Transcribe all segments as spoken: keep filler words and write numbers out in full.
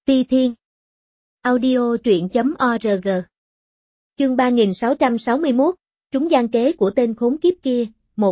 Ti Thiên Audio truyện chấm org Chương ba nghìn sáu trăm sáu mươi mốt, trúng gian kế của tên khốn kiếp kia, một.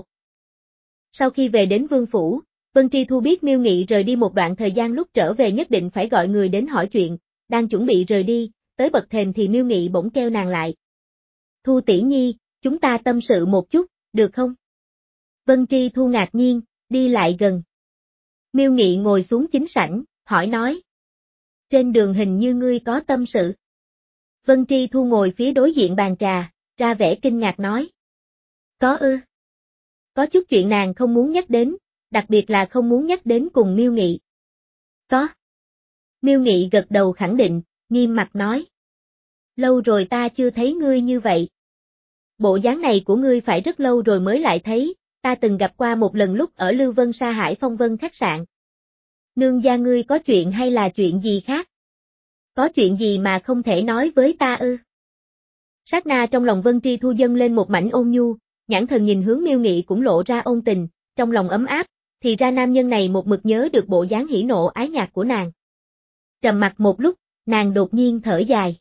Sau khi về đến Vương Phủ, Vân Tri Thu biết Miêu Nghị rời đi một đoạn thời gian, lúc trở về nhất định phải gọi người đến hỏi chuyện, đang chuẩn bị rời đi, tới bậc thềm thì Miêu Nghị bỗng kêu nàng lại. Thu tỷ nhi, chúng ta tâm sự một chút, được không? Vân Tri Thu ngạc nhiên, đi lại gần. Miêu Nghị ngồi xuống chính sảnh, hỏi nói. Trên đường hình như ngươi có tâm sự. Vân Tri Thu ngồi phía đối diện bàn trà, ra vẻ kinh ngạc nói. Có ư? Có chút chuyện nàng không muốn nhắc đến, đặc biệt là không muốn nhắc đến cùng Miêu Nghị. Có. Miêu Nghị gật đầu khẳng định, nghiêm mặt nói. Lâu rồi ta chưa thấy ngươi như vậy. Bộ dáng này của ngươi phải rất lâu rồi mới lại thấy, ta từng gặp qua một lần lúc ở Lưu Vân Sa Hải Phong Vân khách sạn. Nương gia ngươi có chuyện hay là chuyện gì khác? Có chuyện gì mà không thể nói với ta ư? Sát na trong lòng Vân Tri Thu dâng lên một mảnh ôn nhu, nhãn thần nhìn hướng Miêu Nghị cũng lộ ra ôn tình, trong lòng ấm áp, thì ra nam nhân này một mực nhớ được bộ dáng hỉ nộ ái nhạc của nàng. Trầm mặc một lúc, nàng đột nhiên thở dài.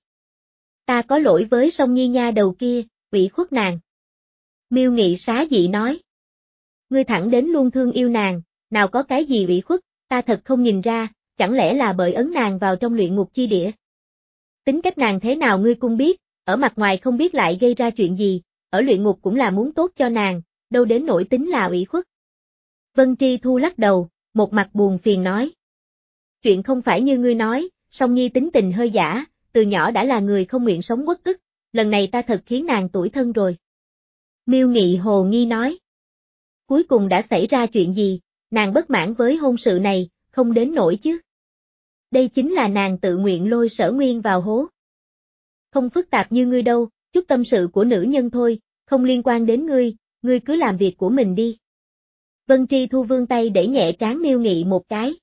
Ta có lỗi với Song Nhi nha đầu kia, ủy khuất nàng. Miêu Nghị xá dị nói. Ngươi thẳng đến luôn thương yêu nàng, nào có cái gì ủy khuất, ta thật không nhìn ra, chẳng lẽ là bởi ấn nàng vào trong luyện ngục chi địa. Tính cách nàng thế nào ngươi cũng biết, ở mặt ngoài không biết lại gây ra chuyện gì, ở luyện ngục cũng là muốn tốt cho nàng, đâu đến nỗi tính là ủy khuất. Vân Tri Thu lắc đầu, một mặt buồn phiền nói. Chuyện không phải như ngươi nói, Song Nhi tính tình hơi giả, từ nhỏ đã là người không nguyện sống uất ức, lần này ta thật khiến nàng tủi thân rồi. Miêu Nghị hồ nghi nói. Cuối cùng đã xảy ra chuyện gì, nàng bất mãn với hôn sự này, không đến nỗi chứ. Đây chính là nàng tự nguyện lôi Sở Nguyên vào hố. Không phức tạp như ngươi đâu, chút tâm sự của nữ nhân thôi, không liên quan đến ngươi, ngươi cứ làm việc của mình đi. Vân Tri Thu vươn tay để nhẹ trán Miêu Nghị một cái.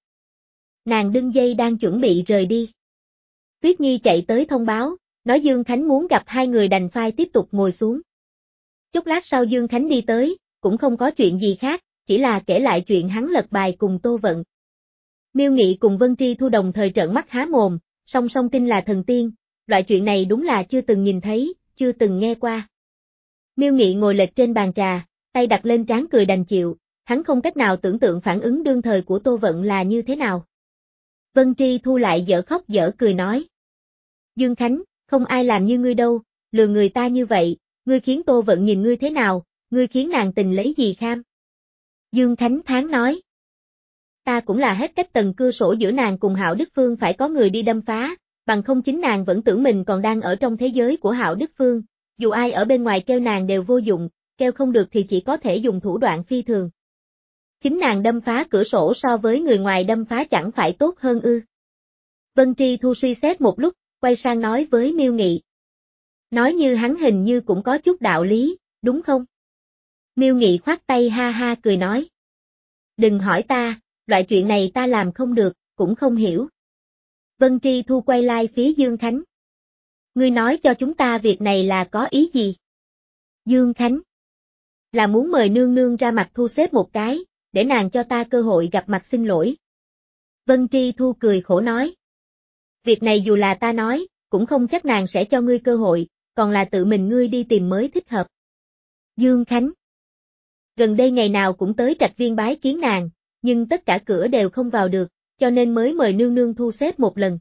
Nàng đương dây đang chuẩn bị rời đi. Tuyết Nhi chạy tới thông báo, nói Dương Khánh muốn gặp hai người, đành phai tiếp tục ngồi xuống. Chốc lát sau Dương Khánh đi tới, cũng không có chuyện gì khác, chỉ là kể lại chuyện hắn lật bài cùng Tô Vận. Miêu Nghị cùng Vân Tri Thu đồng thời trợn mắt há mồm, song song tin là thần tiên, loại chuyện này đúng là chưa từng nhìn thấy, chưa từng nghe qua. Miêu Nghị ngồi lệch trên bàn trà, tay đặt lên trán cười đành chịu, hắn không cách nào tưởng tượng phản ứng đương thời của Tô Vận là như thế nào. Vân Tri Thu lại dở khóc dở cười nói. Dương Khánh, không ai làm như ngươi đâu, lừa người ta như vậy, ngươi khiến Tô Vận nhìn ngươi thế nào, ngươi khiến nàng tình lấy gì kham? Dương Khánh thán nói. Ta cũng là hết cách, tầng cưa sổ giữa nàng cùng Hạo Đức Phương phải có người đi đâm phá, bằng không chính nàng vẫn tưởng mình còn đang ở trong thế giới của Hạo Đức Phương, dù ai ở bên ngoài kêu nàng đều vô dụng, kêu không được thì chỉ có thể dùng thủ đoạn phi thường. Chính nàng đâm phá cửa sổ so với người ngoài đâm phá chẳng phải tốt hơn ư? Vân Tri Thu suy xét một lúc, quay sang nói với Miêu Nghị. Nói như hắn hình như cũng có chút đạo lý, đúng không? Miêu Nghị khoát tay ha ha cười nói. Đừng hỏi ta, loại chuyện này ta làm không được, cũng không hiểu. Vân Tri Thu quay lại phía Dương Khánh. Ngươi nói cho chúng ta việc này là có ý gì? Dương Khánh. Là muốn mời nương nương ra mặt thu xếp một cái, để nàng cho ta cơ hội gặp mặt xin lỗi. Vân Tri Thu cười khổ nói. Việc này dù là ta nói, cũng không chắc nàng sẽ cho ngươi cơ hội, còn là tự mình ngươi đi tìm mới thích hợp. Dương Khánh. Gần đây ngày nào cũng tới Trạch Viên bái kiến nàng, nhưng tất cả cửa đều không vào được, cho nên mới mời nương nương thu xếp một lần.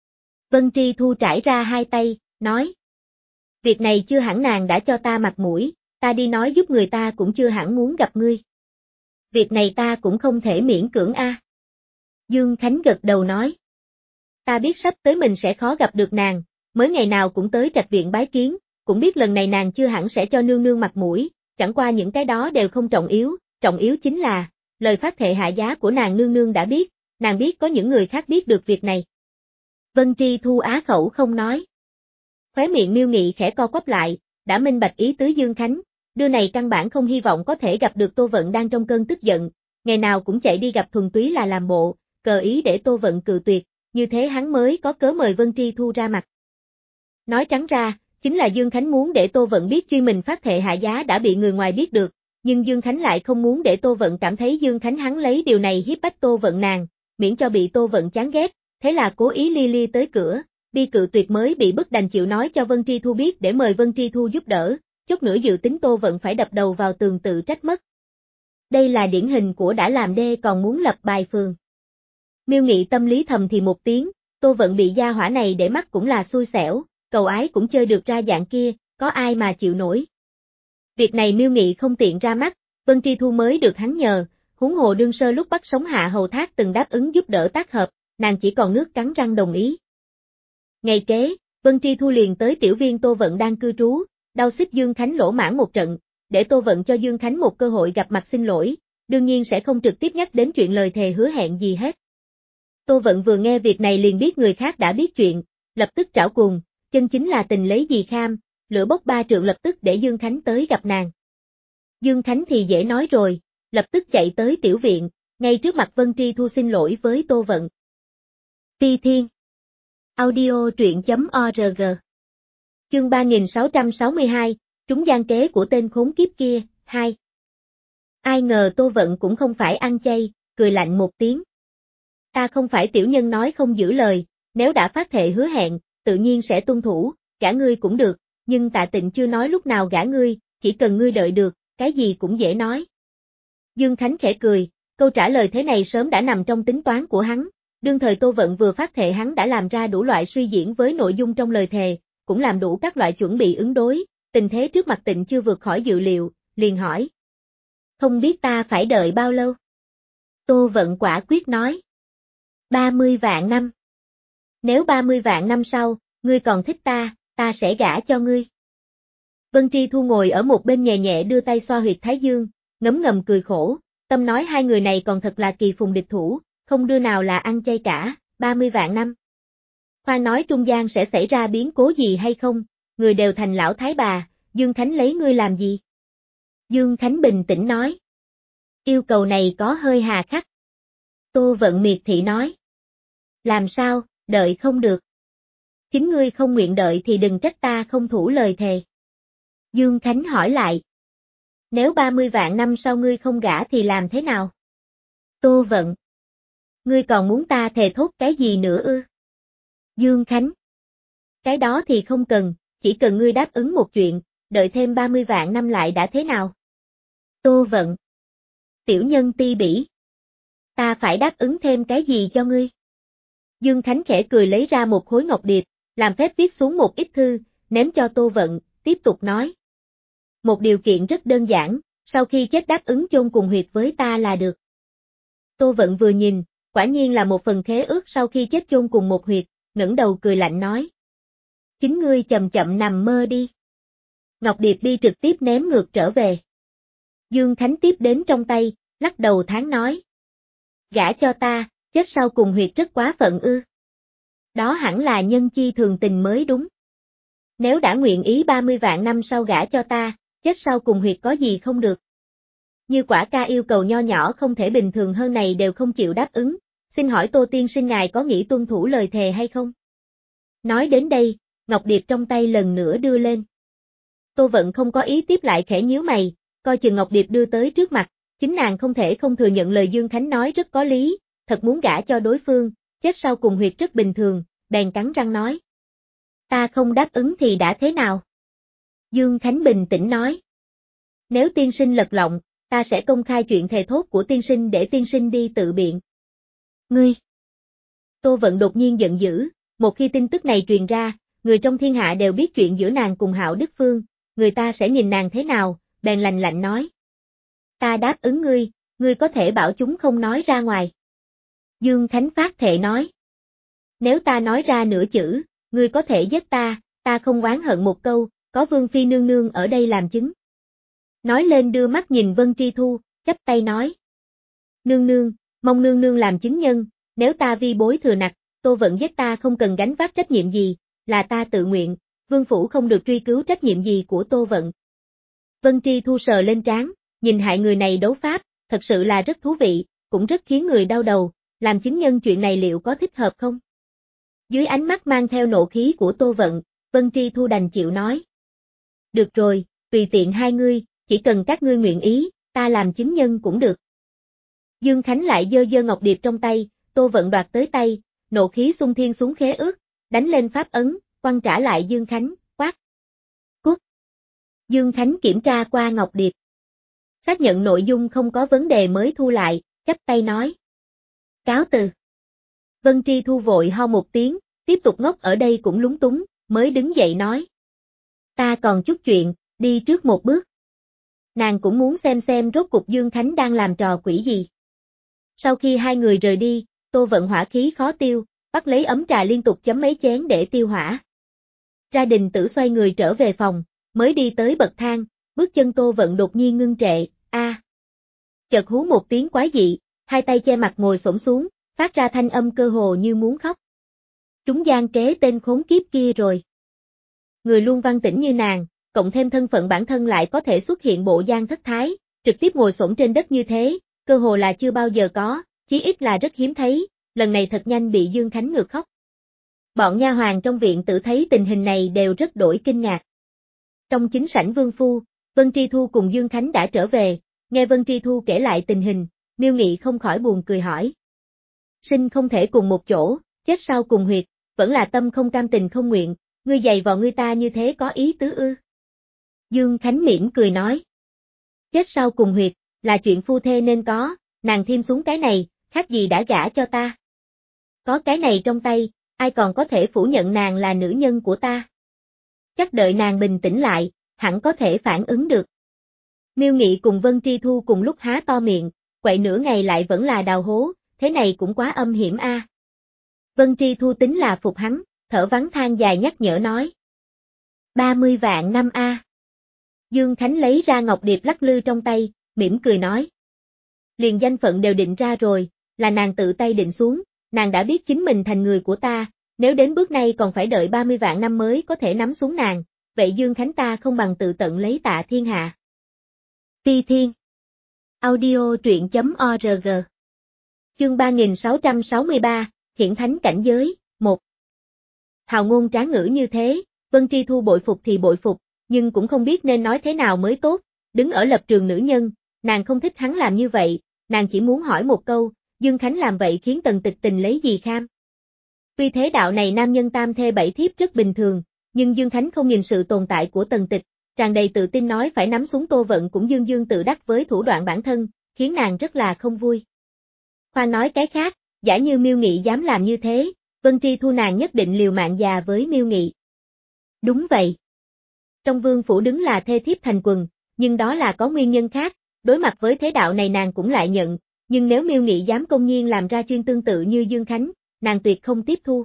Vân Tri Thu trải ra hai tay, nói. Việc này chưa hẳn nàng đã cho ta mặt mũi, ta đi nói giúp người ta cũng chưa hẳn muốn gặp ngươi. Việc này ta cũng không thể miễn cưỡng a. Dương Khánh gật đầu nói. Ta biết sắp tới mình sẽ khó gặp được nàng, mới ngày nào cũng tới Trạch Viện bái kiến, cũng biết lần này nàng chưa hẳn sẽ cho nương nương mặt mũi, chẳng qua những cái đó đều không trọng yếu, trọng yếu chính là, lời phát thệ hạ giá của nàng nương nương đã biết, nàng biết có những người khác biết được việc này. Vân Tri Thu á khẩu không nói. Khóe miệng Miêu Nghị khẽ co quắp lại, đã minh bạch ý tứ Dương Khánh, đưa này căn bản không hy vọng có thể gặp được Tô Vận đang trong cơn tức giận, ngày nào cũng chạy đi gặp thuần túy là làm bộ, cờ ý để Tô Vận cự tuyệt, như thế hắn mới có cớ mời Vân Tri Thu ra mặt. Nói trắng ra, chính là Dương Khánh muốn để Tô Vận biết chuyên mình phát thệ hạ giá đã bị người ngoài biết được, nhưng Dương Khánh lại không muốn để Tô Vận cảm thấy Dương Khánh hắn lấy điều này hiếp bách Tô Vận nàng, miễn cho bị Tô Vận chán ghét, thế là cố ý li li tới cửa, Bi cự tuyệt mới bị bức đành chịu nói cho Vân Tri Thu biết để mời Vân Tri Thu giúp đỡ, chút nữa dự tính Tô Vận phải đập đầu vào tường tự trách mất. Đây là điển hình của đã làm đê còn muốn lập bài phường. Miêu Nghị tâm lý thầm thì một tiếng, Tô Vận bị gia hỏa này để mắt cũng là xui xẻo, cầu ái cũng chơi được ra dạng kia, có ai mà chịu nổi. Việc này Miêu Nghị không tiện ra mắt, Vân Tri Thu mới được hắn nhờ, huống hồ đương sơ lúc bắt sống Hạ Hầu Thác từng đáp ứng giúp đỡ tác hợp, nàng chỉ còn nước cắn răng đồng ý. Ngày kế, Vân Tri Thu liền tới tiểu viên Tô Vận đang cư trú, đau xích Dương Khánh lỗ mãn một trận, để Tô Vận cho Dương Khánh một cơ hội gặp mặt xin lỗi, đương nhiên sẽ không trực tiếp nhắc đến chuyện lời thề hứa hẹn gì hết. Tô Vận vừa nghe việc này liền biết người khác đã biết chuyện, lập tức trảo cùng, chân chính là tình lấy gì kham, lửa bốc ba trượng lập tức để Dương Khánh tới gặp nàng. Dương Khánh thì dễ nói rồi, lập tức chạy tới tiểu viện, ngay trước mặt Vân Tri Thu xin lỗi với Tô Vận. Phi Thiên Audio truyện.org Chương ba nghìn sáu trăm sáu mươi hai, trúng gian kế của tên khốn kiếp kia, hai. Ai ngờ Tô Vận cũng không phải ăn chay, cười lạnh một tiếng. Ta không phải tiểu nhân nói không giữ lời, nếu đã phát thệ hứa hẹn, tự nhiên sẽ tuân thủ, gả ngươi cũng được, nhưng Tạ Tịnh chưa nói lúc nào gả ngươi, chỉ cần ngươi đợi được, cái gì cũng dễ nói. Dương Khánh khẽ cười, câu trả lời thế này sớm đã nằm trong tính toán của hắn, đương thời Tô Vận vừa phát thệ hắn đã làm ra đủ loại suy diễn với nội dung trong lời thề, cũng làm đủ các loại chuẩn bị ứng đối, tình thế trước mặt Tịnh chưa vượt khỏi dự liệu, liền hỏi. Không biết ta phải đợi bao lâu? Tô Vận quả quyết nói. ba mươi vạn năm. Nếu ba mươi vạn năm sau, ngươi còn thích ta, ta sẽ gả cho ngươi. Vân Tri Thu ngồi ở một bên nhẹ nhẹ đưa tay xoa huyệt thái dương, ngấm ngầm cười khổ, tâm nói hai người này còn thật là kỳ phùng địch thủ, không đưa nào là ăn chay cả, ba mươi vạn năm. Khoan nói trung gian sẽ xảy ra biến cố gì hay không, người đều thành lão thái bà, Dương Khánh lấy ngươi làm gì? Dương Khánh bình tĩnh nói. Yêu cầu này có hơi hà khắc. Tô Vận miệt thị nói. Làm sao, đợi không được. Chính ngươi không nguyện đợi thì đừng trách ta không thủ lời thề. Dương Khánh hỏi lại. Nếu ba mươi vạn năm sau ngươi không gả thì làm thế nào? Tô Vận. Ngươi còn muốn ta thề thốt cái gì nữa ư? Dương Khánh. Cái đó thì không cần, chỉ cần ngươi đáp ứng một chuyện, đợi thêm ba mươi vạn năm lại đã thế nào? Tô Vận. Tiểu nhân ti bỉ. Ta phải đáp ứng thêm cái gì cho ngươi? Dương Khánh khẽ cười lấy ra một khối ngọc điệp, làm phép viết xuống một ít thư, ném cho Tô Vận, tiếp tục nói. Một điều kiện rất đơn giản, sau khi chết đáp ứng chôn cùng huyệt với ta là được. Tô Vận vừa nhìn, quả nhiên là một phần khế ước sau khi chết chôn cùng một huyệt, ngẩng đầu cười lạnh nói. Chính ngươi chậm chậm nằm mơ đi. Ngọc điệp đi trực tiếp ném ngược trở về. Dương Khánh tiếp đến trong tay, lắc đầu tháng nói. Gả cho ta, chết sau cùng huyệt rất quá phận ư. Đó hẳn là nhân chi thường tình mới đúng. Nếu đã nguyện ý ba mươi vạn năm sau gả cho ta, chết sau cùng huyệt có gì không được. Như quả ca yêu cầu nho nhỏ không thể bình thường hơn này đều không chịu đáp ứng, xin hỏi Tô tiên sinh ngài có nghĩ tuân thủ lời thề hay không? Nói đến đây, ngọc điệp trong tay lần nữa đưa lên. Tô Vận không có ý tiếp lại khẽ nhíu mày, coi chừng ngọc điệp đưa tới trước mặt, chính nàng không thể không thừa nhận lời Dương Khánh nói rất có lý, thật muốn gả cho đối phương, chết sau cùng huyệt rất bình thường, bèn cắn răng nói. Ta không đáp ứng thì đã thế nào? Dương Khánh bình tĩnh nói. Nếu tiên sinh lật lọng, ta sẽ công khai chuyện thề thốt của tiên sinh để tiên sinh đi tự biện. Ngươi! Tô Vận đột nhiên giận dữ, một khi tin tức này truyền ra, người trong thiên hạ đều biết chuyện giữa nàng cùng Hạo Đức Phương, người ta sẽ nhìn nàng thế nào, bèn lạnh lạnh nói. Ta đáp ứng ngươi, ngươi có thể bảo chúng không nói ra ngoài. Dương Khánh phát thệ nói. Nếu ta nói ra nửa chữ, ngươi có thể giết ta, ta không oán hận một câu, có Vương Phi nương nương ở đây làm chứng. Nói lên đưa mắt nhìn Vân Tri Thu, chắp tay nói. Nương nương, mong nương nương làm chứng nhân, nếu ta vi bối thừa nặc, Tô Vận giết ta không cần gánh vác trách nhiệm gì, là ta tự nguyện, Vương Phủ không được truy cứu trách nhiệm gì của Tô Vận. Vân Tri Thu sờ lên trán, nhìn hại người này đấu pháp, thật sự là rất thú vị, cũng rất khiến người đau đầu, làm chứng nhân chuyện này liệu có thích hợp không? Dưới ánh mắt mang theo nộ khí của Tô Vận, Vân Tri Thu đành chịu nói. Được rồi, tùy tiện hai ngươi, chỉ cần các ngươi nguyện ý, ta làm chứng nhân cũng được. Dương Khánh lại giơ giơ ngọc điệp trong tay, Tô Vận đoạt tới tay, nộ khí xung thiên xuống khế ước, đánh lên pháp ấn, quăng trả lại Dương Khánh, quát. Cút. Dương Khánh kiểm tra qua ngọc điệp. Xác nhận nội dung không có vấn đề mới thu lại, chắp tay nói. Cáo từ. Vân Tri Thu vội ho một tiếng, tiếp tục ngốc ở đây cũng lúng túng, mới đứng dậy nói. Ta còn chút chuyện, đi trước một bước. Nàng cũng muốn xem xem rốt cục Dương Khánh đang làm trò quỷ gì. Sau khi hai người rời đi, Tô Vận hỏa khí khó tiêu, bắt lấy ấm trà liên tục chấm mấy chén để tiêu hỏa. Ra Đình Tử xoay người trở về phòng, mới đi tới bậc thang, bước chân Tô Vận đột nhiên ngưng trệ, a. À. Chợt hú một tiếng quái dị, hai tay che mặt ngồi xổm xuống, phát ra thanh âm cơ hồ như muốn khóc. Trúng gian kế tên khốn kiếp kia rồi. Người luôn văn tĩnh như nàng, cộng thêm thân phận bản thân lại có thể xuất hiện bộ gian thất thái, trực tiếp ngồi xổm trên đất như thế, cơ hồ là chưa bao giờ có, chí ít là rất hiếm thấy, lần này thật nhanh bị Dương Khánh ngược khóc. Bọn nha hoàn trong viện tử thấy tình hình này đều rất đổi kinh ngạc. Trong chính sảnh vương phu, Vân Tri Thu cùng Dương Khánh đã trở về, nghe Vân Tri Thu kể lại tình hình, Miêu Nghị không khỏi buồn cười hỏi. Sinh không thể cùng một chỗ, chết sau cùng huyệt, vẫn là tâm không cam tình không nguyện, ngươi giày vò ngươi ta như thế có ý tứ ư. Dương Khánh mỉm cười nói. Chết sau cùng huyệt, là chuyện phu thê nên có, nàng thêm xuống cái này, khác gì đã gả cho ta. Có cái này trong tay, ai còn có thể phủ nhận nàng là nữ nhân của ta. Chắc đợi nàng bình tĩnh lại, hẳn có thể phản ứng được. Miêu Nghị cùng Vân Tri Thu cùng lúc há to miệng, quậy nửa ngày lại vẫn là đào hố, thế này cũng quá âm hiểm a. À. Vân Tri Thu tính là phục hắn, thở vắng than dài nhắc nhở nói. ba mươi vạn năm a. À. Dương Khánh lấy ra ngọc điệp lắc lư trong tay, mỉm cười nói. Liền danh phận đều định ra rồi, là nàng tự tay định xuống, nàng đã biết chính mình thành người của ta, nếu đến bước này còn phải đợi ba mươi vạn năm mới có thể nắm xuống nàng, vậy Dương Khánh ta không bằng tự tận lấy Tạ thiên hạ. Phi Thiên. Audio truyện chấm org. Chương ba nghìn sáu trăm sáu mươi ba, Hiển Thánh Cảnh Giới, một. Hào ngôn tráng ngữ như thế, Vân Tri Thu bội phục thì bội phục, nhưng cũng không biết nên nói thế nào mới tốt, đứng ở lập trường nữ nhân, nàng không thích hắn làm như vậy, nàng chỉ muốn hỏi một câu, Dương Khánh làm vậy khiến Tần Tịch Tình lấy gì kham? Tuy thế đạo này nam nhân tam thê bảy thiếp rất bình thường, nhưng Dương Khánh không nhìn sự tồn tại của Tần Tịch, tràn đầy tự tin nói phải nắm xuống Tô Vận cũng dương dương tự đắc với thủ đoạn bản thân, khiến nàng rất là không vui. Khoan nói cái khác, giả như Miêu Nghị dám làm như thế, Vân Tri Thu nàng nhất định liều mạng già với Miêu Nghị. Đúng vậy. Trong vương phủ đứng là thê thiếp thành quần, nhưng đó là có nguyên nhân khác, đối mặt với thế đạo này nàng cũng lại nhận, nhưng nếu Miêu Nghị dám công nhiên làm ra chuyên tương tự như Dương Khánh, nàng tuyệt không tiếp thu.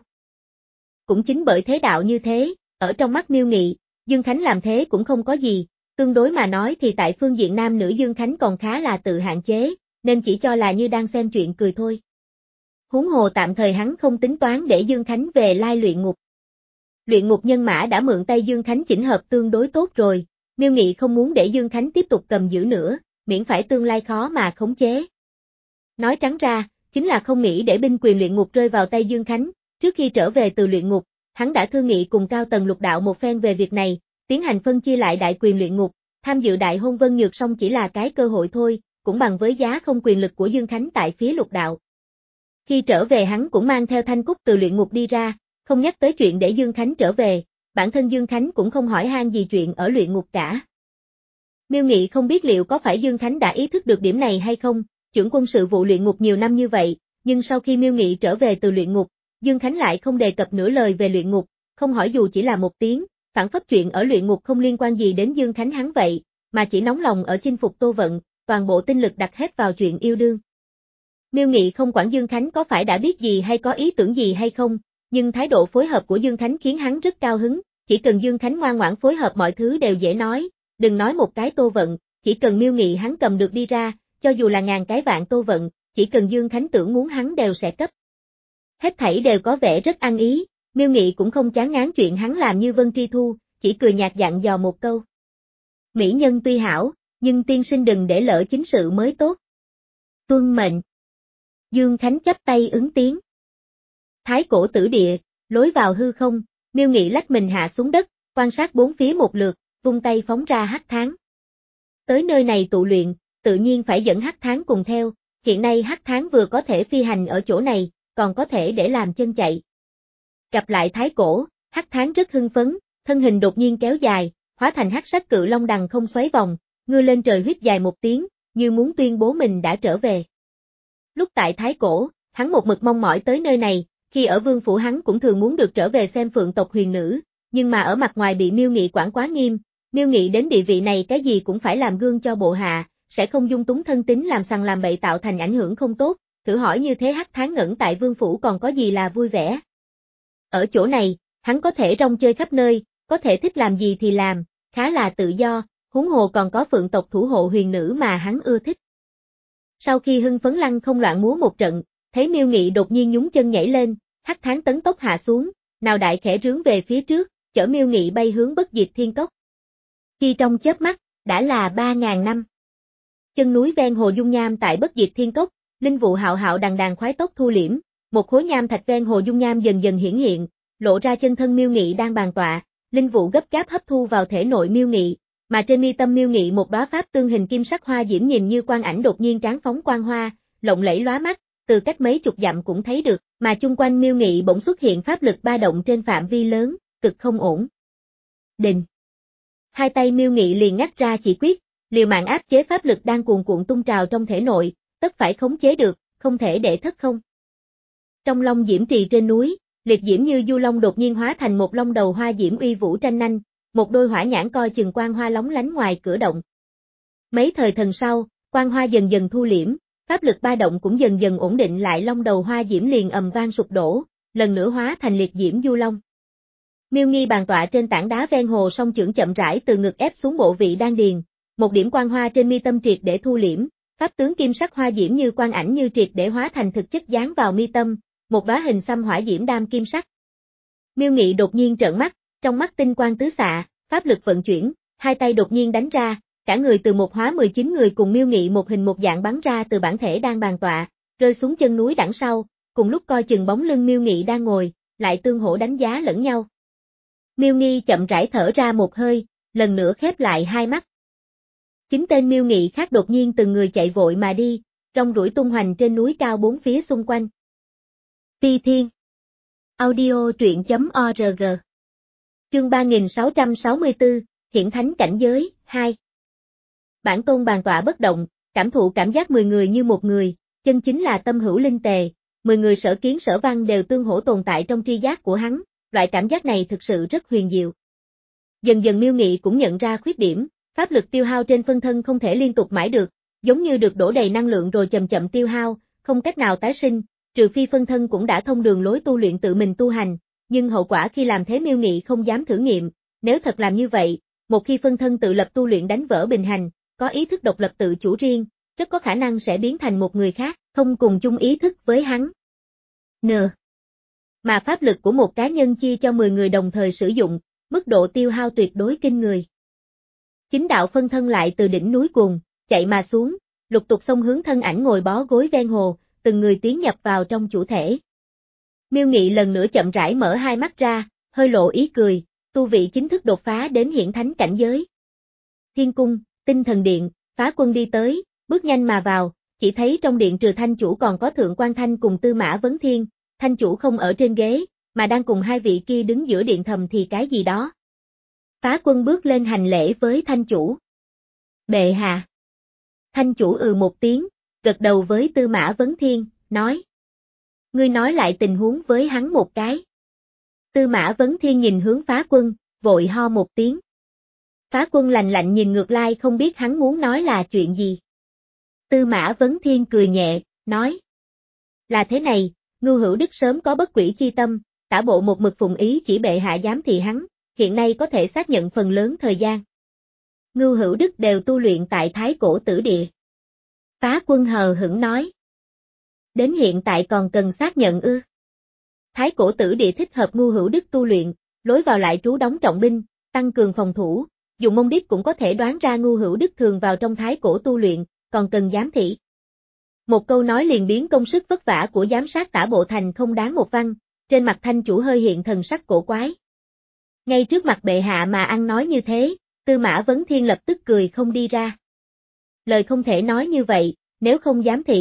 Cũng chính bởi thế đạo như thế, ở trong mắt Miêu Nghị, Dương Khánh làm thế cũng không có gì, tương đối mà nói thì tại phương diện nam nữ Dương Khánh còn khá là tự hạn chế, nên chỉ cho là như đang xem chuyện cười thôi. Huống hồ tạm thời hắn không tính toán để Dương Khánh về lai luyện ngục. Luyện ngục nhân mã đã mượn tay Dương Khánh chỉnh hợp tương đối tốt rồi, Miêu Nghị không muốn để Dương Khánh tiếp tục cầm giữ nữa, miễn phải tương lai khó mà khống chế. Nói trắng ra, chính là không nghĩ để binh quyền luyện ngục rơi vào tay Dương Khánh, trước khi trở về từ luyện ngục, hắn đã thương nghị cùng cao tầng lục đạo một phen về việc này, tiến hành phân chia lại đại quyền luyện ngục, tham dự đại hôn Vân Nhược Song chỉ là cái cơ hội thôi, cũng bằng với giá không quyền lực của Dương Khánh tại phía lục đạo. Khi trở về hắn cũng mang theo Thanh Cúc từ luyện ngục đi ra, không nhắc tới chuyện để Dương Khánh trở về, bản thân Dương Khánh cũng không hỏi han gì chuyện ở luyện ngục cả. Miêu Nghị không biết liệu có phải Dương Khánh đã ý thức được điểm này hay không, trưởng quân sự vụ luyện ngục nhiều năm như vậy, nhưng sau khi Miêu Nghị trở về từ luyện ngục, Dương Khánh lại không đề cập nửa lời về luyện ngục, không hỏi dù chỉ là một tiếng, phản phất chuyện ở luyện ngục không liên quan gì đến Dương Khánh hắn vậy, mà chỉ nóng lòng ở chinh phục Tô Vận, toàn bộ tinh lực đặt hết vào chuyện yêu đương. Miêu Nghị không quản Dương Khánh có phải đã biết gì hay có ý tưởng gì hay không, nhưng thái độ phối hợp của Dương Khánh khiến hắn rất cao hứng, chỉ cần Dương Khánh ngoan ngoãn phối hợp mọi thứ đều dễ nói, đừng nói một cái Tô Vận, chỉ cần Miêu Nghị hắn cầm được đi ra, cho dù là ngàn cái vạn Tô Vận, chỉ cần Dương Khánh tưởng muốn hắn đều sẽ cấp. Hết thảy đều có vẻ rất ăn ý, Miêu Nghị cũng không chán ngán chuyện hắn làm như Vân Tri Thu, chỉ cười nhạt dặn dò một câu. Mỹ nhân tuy hảo, nhưng tiên sinh đừng để lỡ chính sự mới tốt. Tuân mệnh. Dương Khánh chắp tay ứng tiếng. Thái cổ tử địa, lối vào hư không, Miêu Nghị lách mình hạ xuống đất, quan sát bốn phía một lượt, vung tay phóng ra hắc tháng. Tới nơi này tụ luyện, tự nhiên phải dẫn hắc tháng cùng theo, hiện nay hắc tháng vừa có thể phi hành ở chỗ này, còn có thể để làm chân chạy. Gặp lại Thái Cổ, Hắc Thán rất hưng phấn, thân hình đột nhiên kéo dài, hóa thành hắc sắc cự long đằng không xoáy vòng, ngưa lên trời huýt dài một tiếng, như muốn tuyên bố mình đã trở về. Lúc tại Thái Cổ, hắn một mực mong mỏi tới nơi này, khi ở vương phủ hắn cũng thường muốn được trở về xem phượng tộc huyền nữ, nhưng mà ở mặt ngoài bị Miêu Nghị quản quá nghiêm, Miêu Nghị đến địa vị này cái gì cũng phải làm gương cho bộ hạ, sẽ không dung túng thân tín làm sằng làm bậy tạo thành ảnh hưởng không tốt, thử hỏi như thế Hắc Thán ngẩn tại vương phủ còn có gì là vui vẻ. Ở chỗ này, hắn có thể rong chơi khắp nơi, có thể thích làm gì thì làm, khá là tự do, huống hồ còn có phượng tộc thủ hộ huyền nữ mà hắn ưa thích. Sau khi hưng phấn lăng không loạn múa một trận, thấy Miêu Nghị đột nhiên nhún chân nhảy lên, Hắc Thán tấn tốc hạ xuống, nào đại khẽ rướn về phía trước, chở Miêu Nghị bay hướng Bất Diệt Thiên Cốc. Khi trong chớp mắt, đã là ba ngàn năm. Chân núi ven hồ dung nham tại Bất Diệt Thiên Cốc, linh vụ hạo hạo đằng đằng khoái tốc thu liễm, một khối nham thạch ven hồ dung nham dần dần hiển hiện, lộ ra chân thân Miêu Nghị đang bàn tọa, linh vụ gấp gáp hấp thu vào thể nội Miêu Nghị, mà trên mi tâm Miêu Nghị một đóa pháp tương hình kim sắc hoa diễm nhìn như quang ảnh đột nhiên tráng phóng quang hoa, lộng lẫy lóa mắt, từ cách mấy chục dặm cũng thấy được, mà chung quanh Miêu Nghị bỗng xuất hiện pháp lực ba động trên phạm vi lớn, cực không ổn. Đình. Hai tay Miêu Nghị liền ngắt ra chỉ quyết, liều mạng áp chế pháp lực đang cuồn cuộn tung trào trong thể nội, tất phải khống chế được, không thể để thất không. Trong long diễm trì trên núi, liệt diễm như du long đột nhiên hóa thành một long đầu hoa diễm uy vũ tranh nanh, một đôi hỏa nhãn coi chừng quang hoa lóng lánh ngoài cửa động. Mấy thời thần sau, quang hoa dần dần thu liễm, pháp lực ba động cũng dần dần ổn định lại, long đầu hoa diễm liền ầm vang sụp đổ, lần nữa hóa thành liệt diễm du long. Miêu Nghi bàn tọa trên tảng đá ven hồ song chưởng chậm rãi từ ngực ép xuống bộ vị đan điền, một điểm quang hoa trên mi tâm triệt để thu liễm, pháp tướng kim sắc hoa diễm như quang ảnh như triệt để hóa thành thực chất dán vào mi tâm, một đóa hình xăm hỏa diễm đam kim sắc. Miêu Nghị đột nhiên trợn mắt, trong mắt tinh quang tứ xạ, pháp lực vận chuyển, hai tay đột nhiên đánh ra, cả người từ một hóa mười chín người cùng Miêu Nghị một hình một dạng bắn ra từ bản thể đang bàn tọa, rơi xuống chân núi đằng sau, cùng lúc coi chừng bóng lưng Miêu Nghị đang ngồi, lại tương hỗ đánh giá lẫn nhau. Miêu Nghi chậm rãi thở ra một hơi, lần nữa khép lại hai mắt. Chính tên Miêu Nghị khác đột nhiên từng người chạy vội mà đi, rong ruổi tung hoành trên núi cao bốn phía xung quanh. Phi Thiên Audio truyện chấm org Chương ba nghìn sáu trăm sáu mươi tư, Hiển Thánh Cảnh Giới, hai. Bản tôn bàn tọa bất động, cảm thụ cảm giác mười người như một người, chân chính là tâm hữu linh tề, mười người sở kiến sở văn đều tương hỗ tồn tại trong tri giác của hắn, loại cảm giác này thực sự rất huyền diệu. Dần dần Miêu Nghị cũng nhận ra khuyết điểm, pháp lực tiêu hao trên phân thân không thể liên tục mãi được, giống như được đổ đầy năng lượng rồi chậm chậm tiêu hao, không cách nào tái sinh, trừ phi phân thân cũng đã thông đường lối tu luyện tự mình tu hành, nhưng hậu quả khi làm thế Miêu Nghị không dám thử nghiệm, nếu thật làm như vậy, một khi phân thân tự lập tu luyện đánh vỡ bình hành, có ý thức độc lập tự chủ riêng, rất có khả năng sẽ biến thành một người khác, không cùng chung ý thức với hắn. N. Mà pháp lực của một cá nhân chia cho mười người đồng thời sử dụng, mức độ tiêu hao tuyệt đối kinh người. Chính đạo phân thân lại từ đỉnh núi cuồng, chạy mà xuống, lục tục xông hướng thân ảnh ngồi bó gối ven hồ, từng người tiến nhập vào trong chủ thể. Miêu Nghị lần nữa chậm rãi mở hai mắt ra, hơi lộ ý cười, tu vị chính thức đột phá đến hiển thánh cảnh giới. Thiên cung, tinh thần điện, Phá Quân đi tới, bước nhanh mà vào, chỉ thấy trong điện trừ Thanh chủ còn có Thượng Quan Thanh cùng Tư Mã Vấn Thiên, Thanh chủ không ở trên ghế, mà đang cùng hai vị kia đứng giữa điện thầm thì cái gì đó. Phá Quân bước lên hành lễ với Thanh chủ. Bệ hạ. Thanh chủ ừ một tiếng, gật đầu với Tư Mã Vấn Thiên, nói. Ngươi nói lại tình huống với hắn một cái. Tư Mã Vấn Thiên nhìn hướng Phá Quân, vội ho một tiếng. Phá Quân lạnh lạnh nhìn ngược lại không biết hắn muốn nói là chuyện gì. Tư Mã Vấn Thiên cười nhẹ, nói. Là thế này, Ngưu Hữu Đức sớm có bất quỷ chi tâm, tả bộ một mực phụng ý chỉ bệ hạ giám thị hắn, hiện nay có thể xác nhận phần lớn thời gian. Ngưu Hữu Đức đều tu luyện tại Thái Cổ Tử Địa. Phá Quân hờ hững nói. Đến hiện tại còn cần xác nhận ư. Thái Cổ Tử Địa thích hợp Ngưu Hữu Đức tu luyện, lối vào lại trú đóng trọng binh, tăng cường phòng thủ, dùng mông đít cũng có thể đoán ra Ngưu Hữu Đức thường vào trong Thái Cổ tu luyện, còn cần giám thị. Một câu nói liền biến công sức vất vả của giám sát tả bộ thành không đáng một văn, trên mặt Thanh chủ hơi hiện thần sắc cổ quái. Ngay trước mặt bệ hạ mà ăn nói như thế, Tư Mã Vấn Thiên lập tức cười không đi ra. Lời không thể nói như vậy, nếu không giám thị,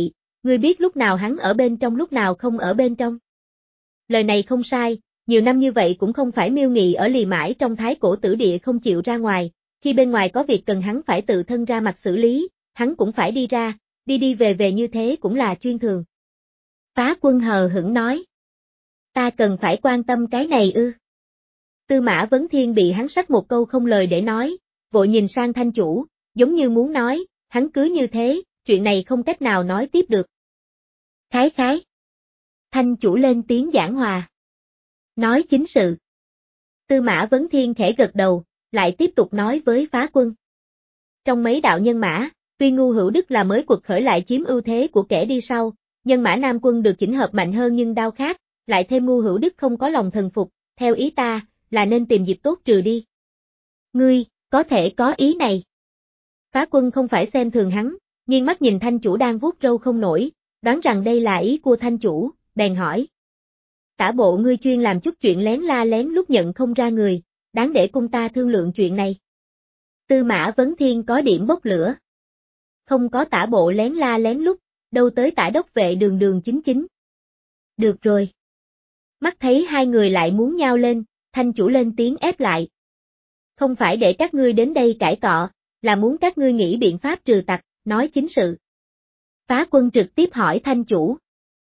Ngươi biết lúc nào hắn ở bên trong lúc nào không ở bên trong. Lời này không sai, nhiều năm như vậy cũng không phải Miêu Nghị ở lì mãi trong thái cổ tử địa không chịu ra ngoài, khi bên ngoài có việc cần hắn phải tự thân ra mặt xử lý, hắn cũng phải đi ra, đi đi về về như thế cũng là chuyên thường. Phá Quân hờ hững nói. Ta cần phải quan tâm cái này ư. Tư Mã Vấn Thiên bị hắn sách một câu không lời để nói, vội nhìn sang Thanh chủ, giống như muốn nói, hắn cứ như thế, chuyện này không cách nào nói tiếp được. Khái khái. Thanh chủ lên tiếng giảng hòa. Nói chính sự. Tư Mã Vấn Thiên khẽ gật đầu, lại tiếp tục nói với Phá Quân. Trong mấy đạo nhân mã, tuy Ngưu Hữu Đức là mới quật khởi lại chiếm ưu thế của kẻ đi sau, nhân mã Nam quân được chỉnh hợp mạnh hơn nhưng đao khác, lại thêm Ngưu Hữu Đức không có lòng thần phục, theo ý ta, là nên tìm dịp tốt trừ đi. Ngươi, có thể có ý này. Phá Quân không phải xem thường hắn, nghiêng mắt nhìn Thanh chủ đang vuốt râu không nổi, đoán rằng đây là ý của Thanh chủ, bèn hỏi. Tả bộ ngươi chuyên làm chút chuyện lén la lén lúc nhận không ra người, đáng để cung ta thương lượng chuyện này. Tư Mã Vấn Thiên có điểm bốc lửa. Không có tả bộ lén la lén lúc, đâu tới tả đốc vệ đường đường chính chính. Được rồi. Mắt thấy hai người lại muốn nhao lên, Thanh chủ lên tiếng ép lại. Không phải để các ngươi đến đây cãi cọ, là muốn các ngươi nghĩ biện pháp trừ tặc, nói chính sự. Phá Quân trực tiếp hỏi Thanh chủ.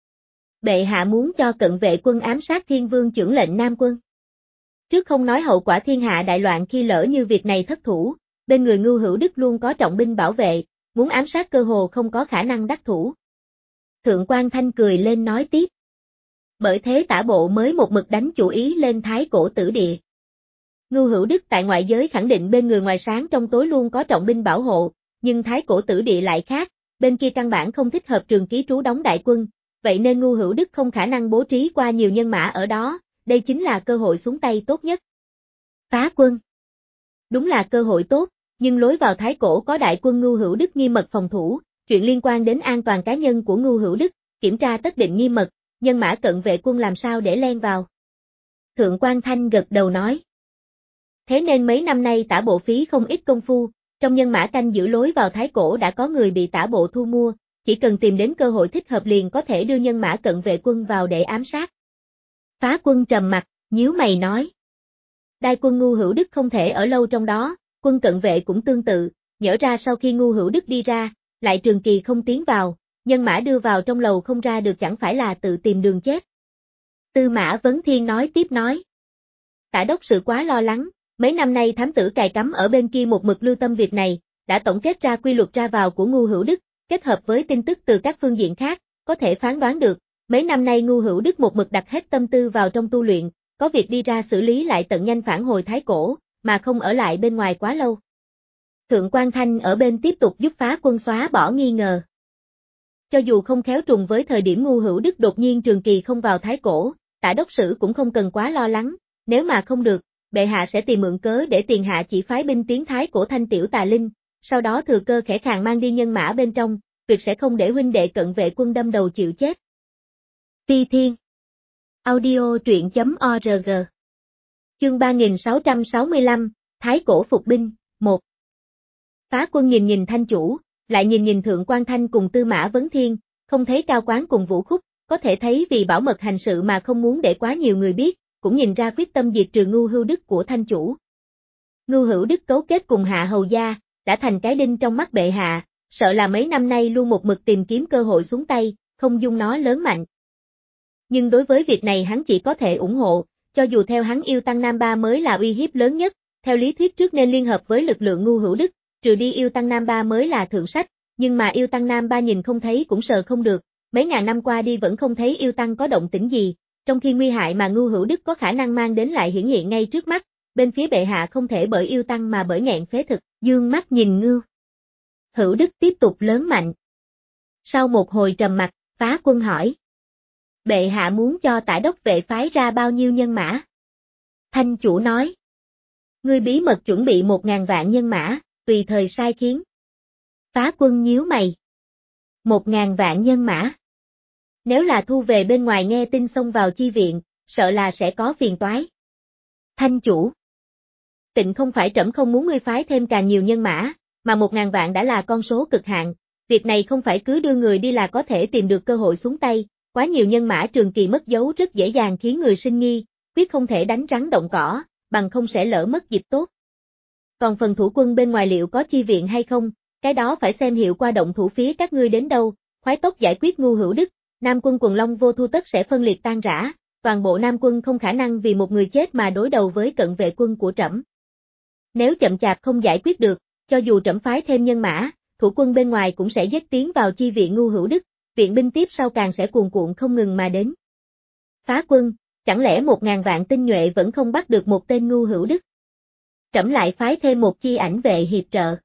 Bệ hạ muốn cho cận vệ quân ám sát Thiên Vương chưởng lệnh Nam quân. Trước không nói hậu quả thiên hạ đại loạn khi lỡ như việc này thất thủ, bên người Ngưu Hữu Đức luôn có trọng binh bảo vệ, muốn ám sát cơ hồ không có khả năng đắc thủ. Thượng quan Thanh cười lên nói tiếp. Bởi thế tả bộ mới một mực đánh chủ ý lên thái cổ tử địa. Ngưu Hữu Đức tại ngoại giới khẳng định bên người ngoài sáng trong tối luôn có trọng binh bảo hộ, nhưng thái cổ tử địa lại khác, bên kia căn bản không thích hợp trường ký trú đóng đại quân, vậy nên Ngưu Hữu Đức không khả năng bố trí qua nhiều nhân mã ở đó, đây chính là cơ hội xuống tay tốt nhất. Phá Quân. Đúng là cơ hội tốt, nhưng lối vào thái cổ có đại quân Ngưu Hữu Đức nghiêm mật phòng thủ, chuyện liên quan đến an toàn cá nhân của Ngưu Hữu Đức, kiểm tra tất định nghiêm mật, nhân mã cận vệ quân làm sao để len vào. Thượng quan Thanh gật đầu nói. Thế nên mấy năm nay tả bộ phí không ít công phu, trong nhân mã canh giữ lối vào thái cổ đã có người bị tả bộ thu mua, chỉ cần tìm đến cơ hội thích hợp liền có thể đưa nhân mã cận vệ quân vào để ám sát. Phá Quân trầm mặt, nhíu mày nói. Đại quân Ngưu Hữu Đức không thể ở lâu trong đó, quân cận vệ cũng tương tự, nhỡ ra sau khi Ngưu Hữu Đức đi ra, lại trường kỳ không tiến vào, nhân mã đưa vào trong lầu không ra được chẳng phải là tự tìm đường chết. Tư Mã Vấn Thiên nói tiếp nói. Tả đốc sự quá lo lắng, mấy năm nay thám tử cài cắm ở bên kia một mực lưu tâm việc này, đã tổng kết ra quy luật ra vào của Ngưu Hữu Đức, kết hợp với tin tức từ các phương diện khác, có thể phán đoán được, mấy năm nay Ngưu Hữu Đức một mực đặt hết tâm tư vào trong tu luyện, có việc đi ra xử lý lại tận nhanh phản hồi thái cổ, mà không ở lại bên ngoài quá lâu. Thượng quan Thanh ở bên tiếp tục giúp Phá Quân xóa bỏ nghi ngờ. Cho dù không khéo trùng với thời điểm Ngưu Hữu Đức đột nhiên trường kỳ không vào thái cổ, tả đốc sử cũng không cần quá lo lắng, nếu mà không được, bệ hạ sẽ tìm mượn cớ để tiền hạ chỉ phái binh tiến thái cổ thanh tiểu tà linh, sau đó thừa cơ khẽ khàng mang đi nhân mã bên trong, việc sẽ không để huynh đệ cận vệ quân đâm đầu chịu chết. Phi Thiên Audio truyện chấm org Chương ba nghìn sáu trăm sáu mươi lăm, Thái cổ phục binh, một. Phá Quân nhìn nhìn Thanh chủ, lại nhìn nhìn Thượng quan Thanh cùng Tư Mã Vấn Thiên, không thấy Cao Quán cùng Vũ Khúc, có thể thấy vì bảo mật hành sự mà không muốn để quá nhiều người biết, cũng nhìn ra quyết tâm diệt trừ Ngưu Hữu Đức của Thanh chủ. Ngưu Hữu Đức cấu kết cùng Hạ Hầu gia, đã thành cái đinh trong mắt bệ hạ, sợ là mấy năm nay luôn một mực tìm kiếm cơ hội xuống tay, không dung nó lớn mạnh. Nhưng đối với việc này hắn chỉ có thể ủng hộ, cho dù theo hắn Yêu Tăng Nam Ba mới là uy hiếp lớn nhất, theo lý thuyết trước nên liên hợp với lực lượng Ngưu Hữu Đức, trừ đi Yêu Tăng Nam Ba mới là thượng sách, nhưng mà Yêu Tăng Nam Ba nhìn không thấy cũng sờ không được, mấy ngàn năm qua đi vẫn không thấy Yêu Tăng có động tĩnh gì, trong khi nguy hại mà Ngưu Hữu Đức có khả năng mang đến lại hiển hiện ngay trước mắt, bên phía bệ hạ không thể bởi Yêu Tăng mà bởi nghẹn phế thực, dương mắt nhìn Ngưu Hữu Đức tiếp tục lớn mạnh. Sau một hồi trầm mặc, Phá Quân hỏi. Bệ hạ muốn cho tả đốc vệ phái ra bao nhiêu nhân mã? Thanh chủ nói. Ngươi bí mật chuẩn bị một ngàn vạn nhân mã, tùy thời sai khiến. Phá Quân nhíu mày. Một ngàn vạn nhân mã. Nếu là thu về bên ngoài nghe tin xông vào chi viện, sợ là sẽ có phiền toái. Thanh chủ. Tịnh không phải trẫm không muốn ngươi phái thêm càng nhiều nhân mã, mà một ngàn vạn đã là con số cực hạn, việc này không phải cứ đưa người đi là có thể tìm được cơ hội xuống tay, quá nhiều nhân mã trường kỳ mất dấu rất dễ dàng khiến người sinh nghi, quyết không thể đánh rắn động cỏ, bằng không sẽ lỡ mất dịp tốt. Còn phần thủ quân bên ngoài liệu có chi viện hay không, cái đó phải xem hiệu qua động thủ phía các ngươi đến đâu, khoái tốc giải quyết Ngu Hữu Đức, Nam quân Quần Long Vô Thu tất sẽ phân liệt tan rã, toàn bộ Nam quân không khả năng vì một người chết mà đối đầu với cận vệ quân của trẫm. Nếu chậm chạp không giải quyết được, cho dù trẫm phái thêm nhân mã, thủ quân bên ngoài cũng sẽ dết tiến vào chi viện Ngu Hữu Đức, viện binh tiếp sau càng sẽ cuồn cuộn không ngừng mà đến. Phá quân, chẳng lẽ một ngàn vạn tinh nhuệ vẫn không bắt được một tên Ngu Hữu Đức? Trẫm lại phái thêm một chi ảnh vệ hiệp trợ.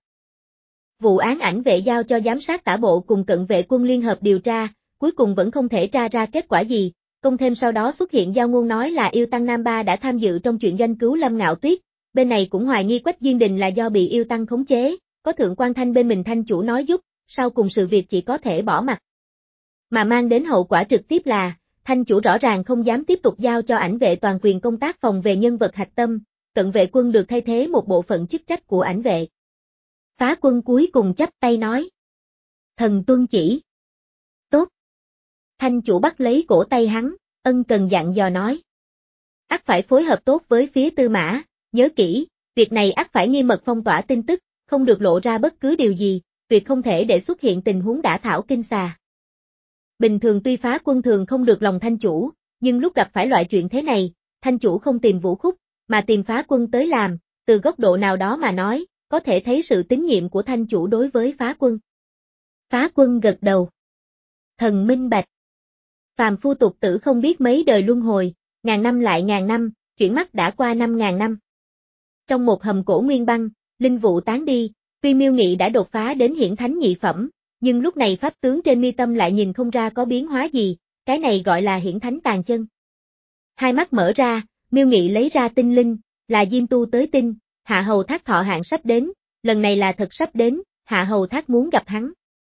Vụ án ảnh vệ giao cho giám sát tả bộ cùng cận vệ quân liên hợp điều tra, cuối cùng vẫn không thể tra ra kết quả gì, công thêm sau đó xuất hiện giao ngôn nói là Yêu Tăng Nam Ba đã tham dự trong chuyện doanh cứu Lâm Ngạo Tuyết, bên này cũng hoài nghi Quách Diên Đình là do bị Yêu Tăng khống chế, có Thượng quan Thanh bên mình Thanh chủ nói giúp, sau cùng sự việc chỉ có thể bỏ mặc. Mà mang đến hậu quả trực tiếp là, Thanh chủ rõ ràng không dám tiếp tục giao cho ảnh vệ toàn quyền công tác phòng về nhân vật hạch tâm, cận vệ quân được thay thế một bộ phận chức trách của ảnh vệ. Phá quân cuối cùng chắp tay nói. Thần tuân chỉ. Tốt. Thanh chủ bắt lấy cổ tay hắn, ân cần dặn dò nói. Ắt phải phối hợp tốt với phía Tư Mã, nhớ kỹ, việc này ắt phải nghiêm mật phong tỏa tin tức, không được lộ ra bất cứ điều gì, tuyệt không thể để xuất hiện tình huống đả thảo kinh xà. Bình thường tuy Phá quân thường không được lòng Thanh chủ, nhưng lúc gặp phải loại chuyện thế này, Thanh chủ không tìm Vũ Khúc, mà tìm Phá quân tới làm, từ góc độ nào đó mà nói, có thể thấy sự tín nhiệm của Thanh chủ đối với Phá quân. Phá quân gật đầu. Thần minh bạch. Phàm phu tục tử không biết mấy đời luân hồi, ngàn năm lại ngàn năm, chuyển mắt đã qua năm ngàn năm. Trong một hầm cổ nguyên băng, linh vụ tán đi, tuy Miêu Nghị đã đột phá đến hiển thánh nhị phẩm, nhưng lúc này pháp tướng trên mi tâm lại nhìn không ra có biến hóa gì, cái này gọi là hiển thánh tàn chân. Hai mắt mở ra, Miêu Nghị lấy ra tinh linh, là Diêm Tu tới tinh, Hạ Hầu Thác thọ hạn sắp đến, lần này là thật sắp đến, Hạ Hầu Thác muốn gặp hắn.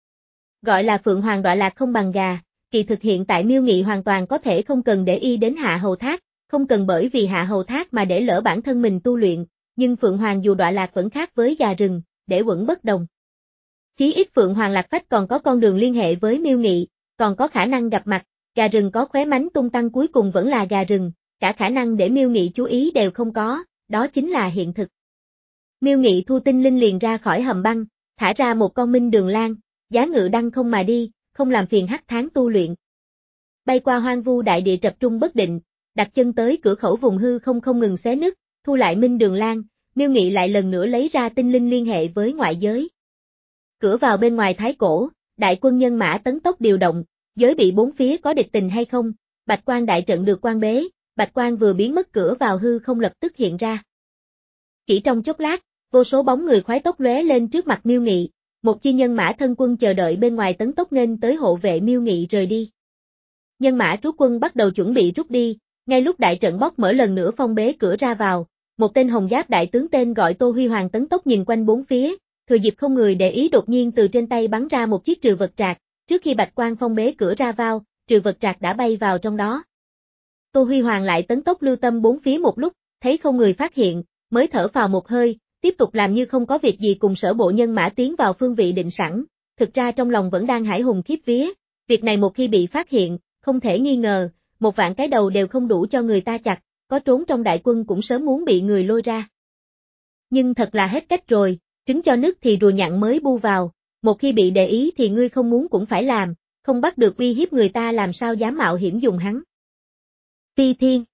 Gọi là Phượng Hoàng đọa lạc không bằng gà, kỳ thực hiện tại Miêu Nghị hoàn toàn có thể không cần để ý đến Hạ Hầu Thác, không cần bởi vì Hạ Hầu Thác mà để lỡ bản thân mình tu luyện, nhưng Phượng Hoàng dù đọa lạc vẫn khác với gà rừng, để quẩn bất đồng. Chí ít Phượng Hoàng Lạc Phách còn có con đường liên hệ với Miêu Nghị, còn có khả năng gặp mặt, gà rừng có khóe mánh tung tăng cuối cùng vẫn là gà rừng, cả khả năng để Miêu Nghị chú ý đều không có, đó chính là hiện thực. Miêu Nghị thu tinh linh liền ra khỏi hầm băng, thả ra một con minh đường lan, giá ngự đăng không mà đi, không làm phiền hắc tháng tu luyện. Bay qua hoang vu đại địa tập trung bất định, đặt chân tới cửa khẩu vùng hư không không ngừng xé nứt, thu lại minh đường lan, Miêu Nghị lại lần nữa lấy ra tinh linh liên hệ với ngoại giới. Cửa vào bên ngoài Thái Cổ, đại quân nhân mã tấn tốc điều động, giới bị bốn phía có địch tình hay không, Bạch Quan đại trận được quan bế, Bạch Quan vừa biến mất cửa vào hư không lập tức hiện ra. Chỉ trong chốc lát, vô số bóng người khoái tốc lóe lên trước mặt Miêu Nghị, một chi nhân mã thân quân chờ đợi bên ngoài tấn tốc nên tới hộ vệ Miêu Nghị rời đi. Nhân mã trú quân bắt đầu chuẩn bị rút đi, ngay lúc đại trận bóc mở lần nữa phong bế cửa ra vào, một tên hồng giáp đại tướng tên gọi Tô Huy Hoàng tấn tốc nhìn quanh bốn phía, thừa dịp không người để ý đột nhiên từ trên tay bắn ra một chiếc trừ vật trạc, trước khi Bạch Quan phong bế cửa ra vào, trừ vật trạc đã bay vào trong đó. Tô Huy Hoàng lại tấn tốc lưu tâm bốn phía một lúc, thấy không người phát hiện, mới thở phào một hơi, tiếp tục làm như không có việc gì cùng sở bộ nhân mã tiến vào phương vị định sẵn, thực ra trong lòng vẫn đang hải hùng khiếp vía, việc này một khi bị phát hiện, không thể nghi ngờ, một vạn cái đầu đều không đủ cho người ta chặt, có trốn trong đại quân cũng sớm muốn bị người lôi ra. Nhưng thật là hết cách rồi, trứng cho nứt thì rùa nhặn mới bu vào, một khi bị để ý thì ngươi không muốn cũng phải làm, không bắt được uy hiếp người ta làm sao dám mạo hiểm dùng hắn. Phi Thiên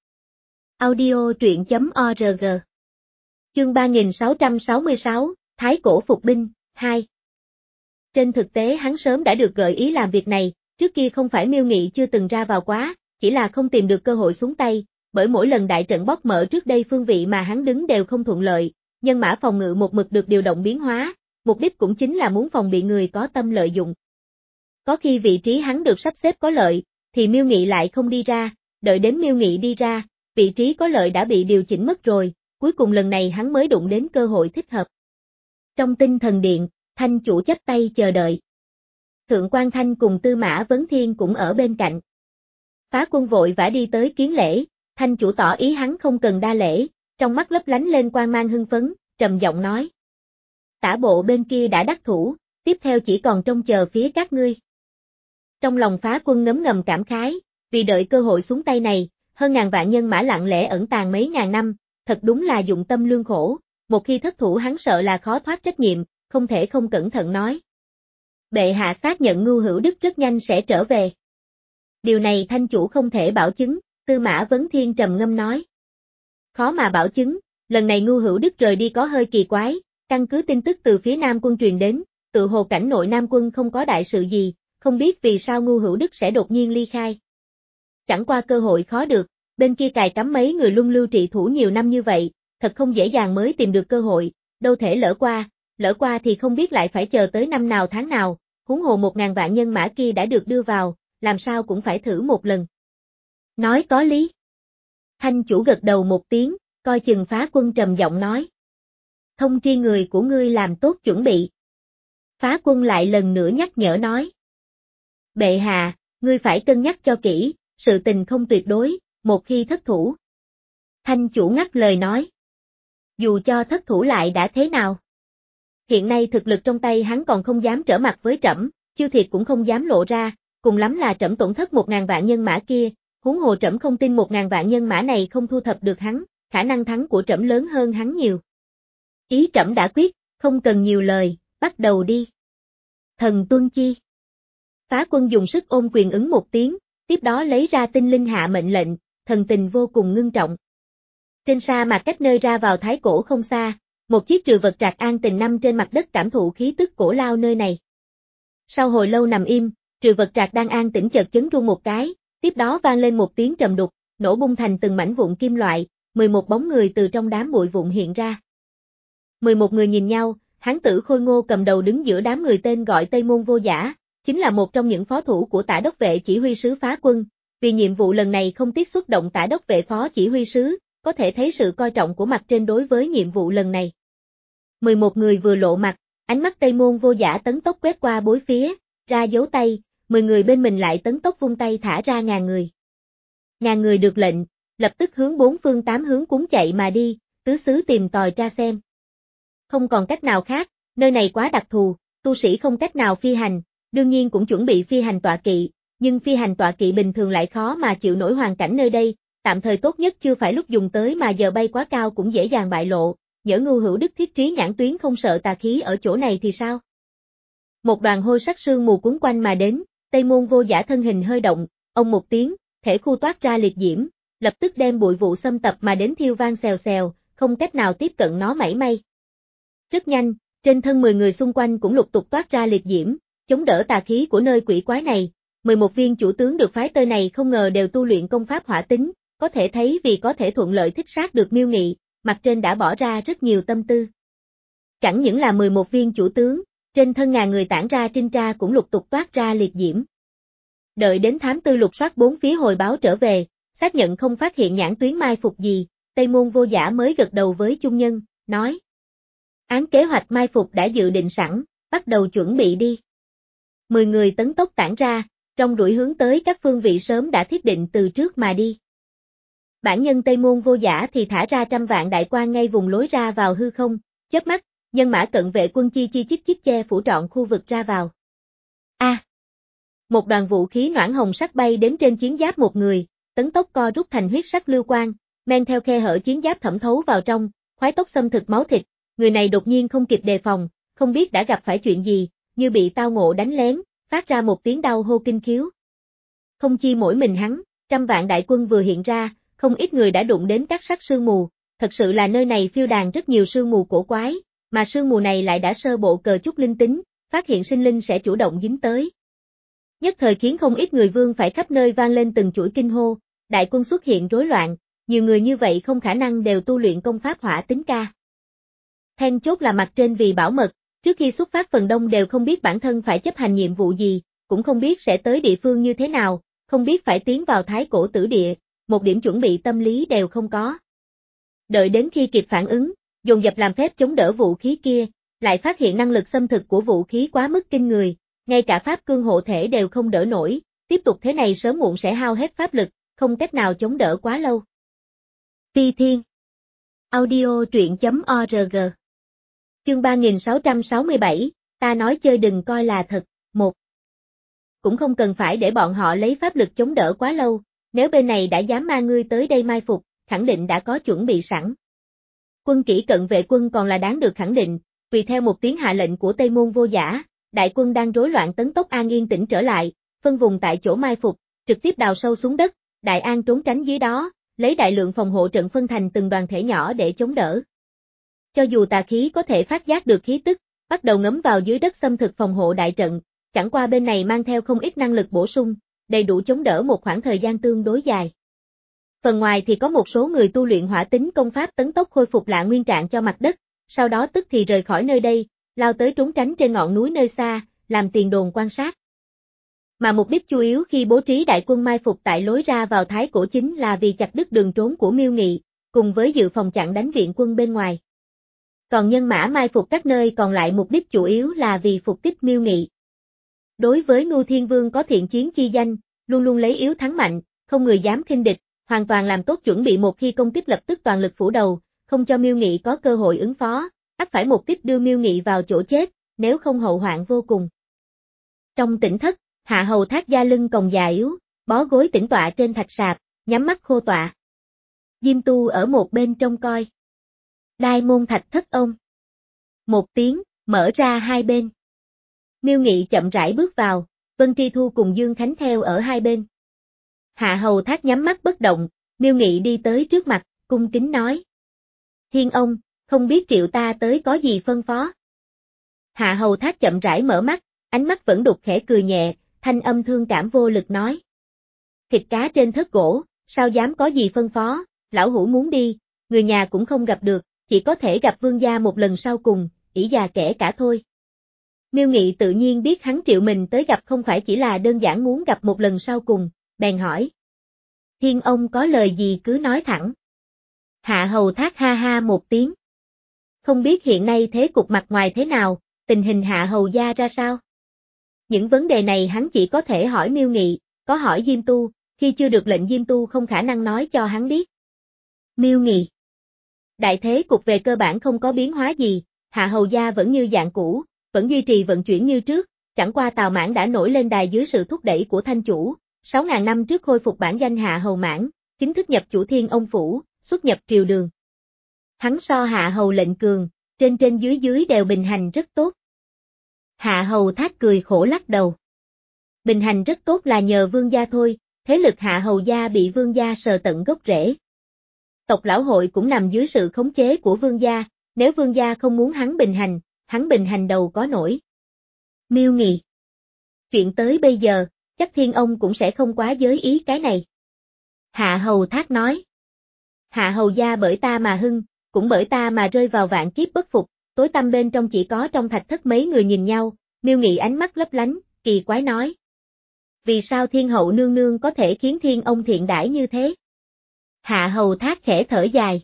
Audio truyện chấm org Chương ba nghìn sáu trăm sáu mươi sáu, Thái Cổ phục binh, hai. Trên thực tế hắn sớm đã được gợi ý làm việc này, trước kia không phải Miêu Nghị chưa từng ra vào quá, chỉ là không tìm được cơ hội xuống tay, bởi mỗi lần đại trận bóc mở trước đây phương vị mà hắn đứng đều không thuận lợi, nhân mã phòng ngự một mực được điều động biến hóa, mục đích cũng chính là muốn phòng bị người có tâm lợi dụng. Có khi vị trí hắn được sắp xếp có lợi, thì Miêu Nghị lại không đi ra, đợi đến Miêu Nghị đi ra, vị trí có lợi đã bị điều chỉnh mất rồi, cuối cùng lần này hắn mới đụng đến cơ hội thích hợp. Trong Tinh Thần Điện, Thanh chủ chắp tay chờ đợi. Thượng quan Thanh cùng Tư Mã Vấn Thiên cũng ở bên cạnh. Phá quân vội vã đi tới kiến lễ, Thanh chủ tỏ ý hắn không cần đa lễ, trong mắt lấp lánh lên quang mang hưng phấn, trầm giọng nói. Tả bộ bên kia đã đắc thủ, tiếp theo chỉ còn trông chờ phía các ngươi. Trong lòng Phá Quân ngấm ngầm cảm khái, vì đợi cơ hội xuống tay này, hơn ngàn vạn nhân mã lặng lẽ ẩn tàng mấy ngàn năm, thật đúng là dụng tâm lương khổ, một khi thất thủ hắn sợ là khó thoát trách nhiệm, không thể không cẩn thận nói. Bệ hạ xác nhận Ngưu Hữu Đức rất nhanh sẽ trở về. Điều này thanh chủ không thể bảo chứng, Tư Mã Vấn Thiên trầm ngâm nói. Khó mà bảo chứng, lần này Ngưu Hữu Đức rời đi có hơi kỳ quái, căn cứ tin tức từ phía Nam quân truyền đến, tự hồ cảnh nội Nam quân không có đại sự gì, không biết vì sao Ngưu Hữu Đức sẽ đột nhiên ly khai. Chẳng qua cơ hội khó được, bên kia cài cắm mấy người luân lưu trị thủ nhiều năm như vậy, thật không dễ dàng mới tìm được cơ hội, đâu thể lỡ qua, lỡ qua thì không biết lại phải chờ tới năm nào tháng nào, huống hồ một ngàn vạn nhân mã kia đã được đưa vào, làm sao cũng phải thử một lần. Nói có lý. Thanh chủ gật đầu một tiếng, coi chừng Phá Quân trầm giọng nói. Thông tri người của ngươi làm tốt chuẩn bị. Phá Quân lại lần nữa nhắc nhở nói. Bệ hạ, ngươi phải cân nhắc cho kỹ, sự tình không tuyệt đối, một khi thất thủ. Thanh chủ ngắt lời nói. Dù cho thất thủ lại đã thế nào? Hiện nay thực lực trong tay hắn còn không dám trở mặt với trẫm, Chiêu Thiệt cũng không dám lộ ra, cùng lắm là trẫm tổn thất một ngàn vạn nhân mã kia, huống hồ trẫm không tin một ngàn vạn nhân mã này không thu thập được hắn, khả năng thắng của trẫm lớn hơn hắn nhiều. Ý trẫm đã quyết, không cần nhiều lời, bắt đầu đi. Thần tuân chi. Phá Quân dùng sức ôm quyền ứng một tiếng, tiếp đó lấy ra tinh linh hạ mệnh lệnh, thần tình vô cùng ngưng trọng. Trên sa mạc cách nơi ra vào Thái Cổ không xa, một chiếc trừ vật trạc an tình nằm trên mặt đất cảm thụ khí tức cổ lao nơi này. Sau hồi lâu nằm im, trừ vật trạc đang an tĩnh chợt chấn rung một cái, tiếp đó vang lên một tiếng trầm đục, nổ bung thành từng mảnh vụn kim loại, mười một bóng người từ trong đám bụi vụn hiện ra. mười một người nhìn nhau, hán tử khôi ngô cầm đầu đứng giữa đám người tên gọi Tây Môn Vô Giả, chính là một trong những phó thủ của Tả Đốc Vệ chỉ huy sứ Phá Quân, vì nhiệm vụ lần này không tiếc xuất động Tả Đốc Vệ phó chỉ huy sứ, có thể thấy sự coi trọng của mặt trên đối với nhiệm vụ lần này. mười một người vừa lộ mặt, ánh mắt Tây Môn Vô Giả tấn tốc quét qua bốn phía, ra dấu tay, mười người bên mình lại tấn tốc vung tay thả ra ngàn người. Ngàn người được lệnh, lập tức hướng bốn phương tám hướng cuốn chạy mà đi, tứ xứ tìm tòi tra xem. Không còn cách nào khác, nơi này quá đặc thù, tu sĩ không cách nào phi hành, đương nhiên cũng chuẩn bị phi hành tọa kỵ, nhưng phi hành tọa kỵ bình thường lại khó mà chịu nổi hoàn cảnh nơi đây, tạm thời tốt nhất chưa phải lúc dùng tới mà giờ bay quá cao cũng dễ dàng bại lộ, nhỡ Ngưu Hữu Đức thiết trí nhãn tuyến không sợ tà khí ở chỗ này thì sao? Một đoàn hôi sắc sương mù cuốn quanh mà đến, Tây Môn Vô Giả thân hình hơi động, ông một tiếng, thể khu toát ra liệt diễm, lập tức đem bụi vụ xâm tập mà đến thiêu vang xèo xèo, không cách nào tiếp cận nó mảy may. Rất nhanh, trên thân mười người xung quanh cũng lục tục toát ra liệt diễm, chống đỡ tà khí của nơi quỷ quái này, mười một viên chủ tướng được phái tới này không ngờ đều tu luyện công pháp hỏa tính, có thể thấy vì có thể thuận lợi thích sát được Miêu Nghị, mặt trên đã bỏ ra rất nhiều tâm tư. Chẳng những là mười một viên chủ tướng, trên thân ngàn người tản ra trinh tra cũng lục tục toát ra liệt diễm. Đợi đến thám tư lục soát bốn phía hồi báo trở về, xác nhận không phát hiện nhãn tuyến mai phục gì, Tây Môn Vô Giả mới gật đầu với chung nhân, nói. Án kế hoạch mai phục đã dự định sẵn, bắt đầu chuẩn bị đi. Mười người tấn tốc tản ra, trong đuổi hướng tới các phương vị sớm đã thiết định từ trước mà đi. Bản nhân Tây Môn Vô Giả thì thả ra trăm vạn đại quan ngay vùng lối ra vào hư không, chớp mắt, nhân mã cận vệ quân chi chi chít chít che phủ trọn khu vực ra vào. A! À, một đoàn vũ khí noãn hồng sắc bay đến trên chiến giáp một người, tấn tốc co rút thành huyết sắc lưu quang, men theo khe hở chiến giáp thẩm thấu vào trong, khoái tốc xâm thực máu thịt, người này đột nhiên không kịp đề phòng, không biết đã gặp phải chuyện gì, như bị tao ngộ đánh lén, phát ra một tiếng đau hô kinh khiếu. Không chi mỗi mình hắn, trăm vạn đại quân vừa hiện ra, không ít người đã đụng đến các sắc sương mù, thật sự là nơi này phiêu đàn rất nhiều sương mù cổ quái, mà sương mù này lại đã sơ bộ cờ chút linh tính, phát hiện sinh linh sẽ chủ động dính tới. Nhất thời khiến không ít người vương phải khắp nơi vang lên từng chuỗi kinh hô, đại quân xuất hiện rối loạn, nhiều người như vậy không khả năng đều tu luyện công pháp hỏa tính ca. Then chốt là mặt trên vì bảo mật, trước khi xuất phát phần đông đều không biết bản thân phải chấp hành nhiệm vụ gì, cũng không biết sẽ tới địa phương như thế nào, không biết phải tiến vào Thái Cổ Tử Địa, một điểm chuẩn bị tâm lý đều không có. Đợi đến khi kịp phản ứng, dồn dập làm phép chống đỡ vũ khí kia, lại phát hiện năng lực xâm thực của vũ khí quá mức kinh người, ngay cả pháp cương hộ thể đều không đỡ nổi, tiếp tục thế này sớm muộn sẽ hao hết pháp lực, không cách nào chống đỡ quá lâu. Phi Thiên Audio truyện chấm org Chương ba nghìn sáu trăm sáu mươi bảy, ta nói chơi đừng coi là thật. Một. Cũng không cần phải để bọn họ lấy pháp lực chống đỡ quá lâu, nếu bên này đã dám mang ngươi tới đây mai phục, khẳng định đã có chuẩn bị sẵn. Quân kỹ cận vệ quân còn là đáng được khẳng định, vì theo một tiếng hạ lệnh của Tây Môn Vô Giả, đại quân đang rối loạn tấn tốc An yên tĩnh trở lại, phân vùng tại chỗ mai phục, trực tiếp đào sâu xuống đất, Đại An trốn tránh dưới đó, lấy đại lượng phòng hộ trận phân thành từng đoàn thể nhỏ để chống đỡ. Cho dù tà khí có thể phát giác được khí tức, bắt đầu ngấm vào dưới đất xâm thực phòng hộ đại trận, chẳng qua bên này mang theo không ít năng lực bổ sung, đầy đủ chống đỡ một khoảng thời gian tương đối dài. Phần ngoài thì có một số người tu luyện hỏa tính công pháp tấn tốc khôi phục lại nguyên trạng cho mặt đất, sau đó tức thì rời khỏi nơi đây, lao tới trốn tránh trên ngọn núi nơi xa, làm tiền đồn quan sát. Mà mục đích chủ yếu khi bố trí đại quân mai phục tại lối ra vào Thái Cổ chính là vì chặt đứt đường trốn của Miêu Nghị, cùng với dự phòng chặn đánh viện quân bên ngoài. Còn nhân mã mai phục các nơi còn lại mục đích chủ yếu là vì phục kích Miêu Nghị. Đối với Ngưu Thiên Vương có thiện chiến chi danh, luôn luôn lấy yếu thắng mạnh, không người dám khinh địch, hoàn toàn làm tốt chuẩn bị một khi công kích lập tức toàn lực phủ đầu, không cho Miêu Nghị có cơ hội ứng phó, ắt phải một kích đưa Miêu Nghị vào chỗ chết, nếu không hậu hoạn vô cùng. Trong tỉnh thất, Hạ Hầu Thác da lưng còng già yếu, bó gối tĩnh tọa trên thạch sạp, nhắm mắt khô tọa. Diêm Tu ở một bên trông coi. Đai môn thạch thất ông. Một tiếng, mở ra hai bên. Miêu Nghị chậm rãi bước vào, Vân Tri Thu cùng Dương Khánh theo ở hai bên. Hạ Hầu Thác nhắm mắt bất động, Miêu Nghị đi tới trước mặt, cung kính nói. Thiên ông, không biết triệu ta tới có gì phân phó. Hạ Hầu Thác chậm rãi mở mắt, ánh mắt vẫn đục khẽ cười nhẹ, thanh âm thương cảm vô lực nói. Thịt cá trên thớt gỗ, sao dám có gì phân phó, lão hủ muốn đi, người nhà cũng không gặp được, chỉ có thể gặp vương gia một lần sau cùng, ỷ già kẻ cả thôi. Miêu Nghị tự nhiên biết hắn triệu mình tới gặp không phải chỉ là đơn giản muốn gặp một lần sau cùng, bèn hỏi. Thiên ông có lời gì cứ nói thẳng. Hạ Hầu Thác ha ha một tiếng. Không biết hiện nay thế cục mặt ngoài thế nào, tình hình Hạ Hầu gia ra sao? Những vấn đề này hắn chỉ có thể hỏi Miêu Nghị, có hỏi Diêm Tu, khi chưa được lệnh Diêm Tu không khả năng nói cho hắn biết. Miêu Nghị. Đại thế cục về cơ bản không có biến hóa gì, Hạ Hầu gia vẫn như dạng cũ, vẫn duy trì vận chuyển như trước, chẳng qua Tào Mãn đã nổi lên đài dưới sự thúc đẩy của Thanh Chủ, sáu ngàn năm trước khôi phục bản danh Hạ Hầu Mãn, chính thức nhập chủ Thiên Ông Phủ, xuất nhập triều đường. Hắn so Hạ Hầu lệnh cường, trên trên dưới dưới đều bình hành rất tốt. Hạ Hầu Thác cười khổ lắc đầu. Bình hành rất tốt là nhờ vương gia thôi, thế lực Hạ Hầu gia bị vương gia sờ tận gốc rễ. Tộc lão hội cũng nằm dưới sự khống chế của vương gia, nếu vương gia không muốn hắn bình hành, hắn bình hành đầu có nổi. Miêu Nghị. Chuyện tới bây giờ, chắc Thiên ông cũng sẽ không quá giới ý cái này. Hạ Hầu Thác nói. Hạ Hầu gia bởi ta mà hưng, cũng bởi ta mà rơi vào vạn kiếp bất phục, tối tăm bên trong chỉ có trong thạch thất mấy người nhìn nhau, Miêu Nghị ánh mắt lấp lánh, kỳ quái nói. Vì sao Thiên hậu nương nương có thể khiến Thiên ông thiện đãi như thế? Hạ Hầu Thác khẽ thở dài.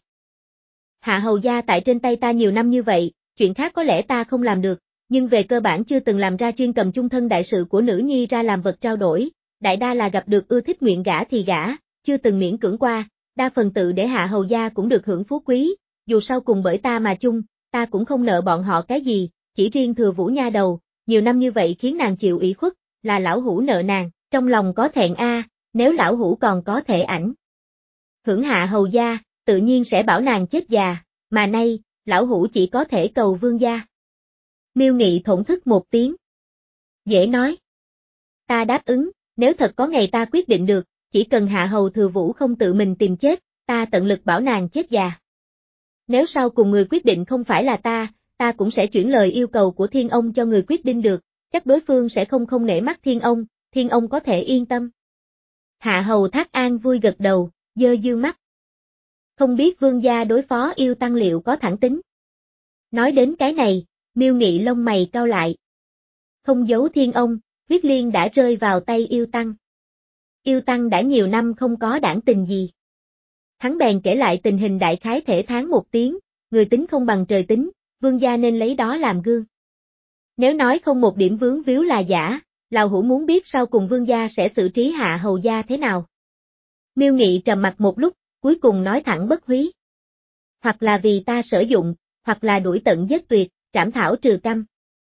Hạ Hầu gia tại trên tay ta nhiều năm như vậy, chuyện khác có lẽ ta không làm được, nhưng về cơ bản chưa từng làm ra chuyên cầm chung thân đại sự của nữ nhi ra làm vật trao đổi, đại đa là gặp được ưa thích nguyện gả thì gả, chưa từng miễn cưỡng qua, đa phần tự để Hạ Hầu gia cũng được hưởng phú quý, dù sau cùng bởi ta mà chung, ta cũng không nợ bọn họ cái gì, chỉ riêng Thừa Vũ nha đầu, nhiều năm như vậy khiến nàng chịu ủy khuất, là lão hủ nợ nàng, trong lòng có thẹn a, nếu lão hủ còn có thể ảnh hưởng Hạ Hầu gia, tự nhiên sẽ bảo nàng chết già, mà nay, lão hủ chỉ có thể cầu vương gia. Miêu Nghị thổn thức một tiếng. Dễ nói. Ta đáp ứng, nếu thật có ngày ta quyết định được, chỉ cần Hạ Hầu Thừa Vũ không tự mình tìm chết, ta tận lực bảo nàng chết già. Nếu sau cùng người quyết định không phải là ta, ta cũng sẽ chuyển lời yêu cầu của Thiên ông cho người quyết định được, chắc đối phương sẽ không không nể mắt Thiên ông, Thiên ông có thể yên tâm. Hạ Hầu Thác An vui gật đầu, dơ dương mắt. Không biết vương gia đối phó yêu tăng liệu có thẳng tính. Nói đến cái này, Miêu Nghị lông mày cau lại. Không giấu Thiên ông, Viết Liên đã rơi vào tay yêu tăng. Yêu tăng đã nhiều năm không có đảng tình gì. Hắn bèn kể lại tình hình đại khái thể tháng một tiếng, người tính không bằng trời tính, vương gia nên lấy đó làm gương. Nếu nói không một điểm vướng víu là giả, lão hủ muốn biết sau cùng vương gia sẽ xử trí Hạ Hầu gia thế nào. Miêu Nghị trầm mặt một lúc, cuối cùng nói thẳng bất húy. Hoặc là vì ta sử dụng, hoặc là đuổi tận giết tuyệt, trảm thảo trừ căm.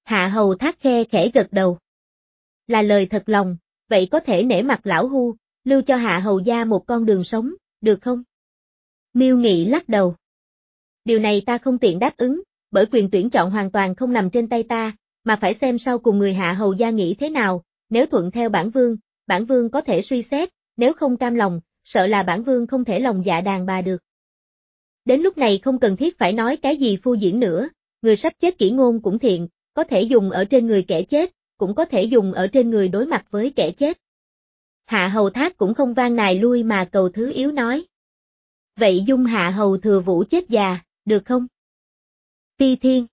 Hạ hầu thác khe khẽ gật đầu. Là lời thật lòng, vậy có thể nể mặt lão Hu, lưu cho hạ hầu gia một con đường sống, được không? Miêu Nghị lắc đầu. Điều này ta không tiện đáp ứng, bởi quyền tuyển chọn hoàn toàn không nằm trên tay ta, mà phải xem sau cùng người hạ hầu gia nghĩ thế nào, nếu thuận theo bản vương, bản vương có thể suy xét, nếu không cam lòng, sợ là bản vương không thể lòng dạ đàn bà được. Đến lúc này không cần thiết phải nói cái gì phu diễn nữa, người sắp chết kỹ ngôn cũng thiện, có thể dùng ở trên người kẻ chết, cũng có thể dùng ở trên người đối mặt với kẻ chết. Hạ hầu thác cũng không van nài lui mà cầu thứ yếu nói. Vậy dung hạ hầu thừa vũ chết già, được không? Ti Thiên.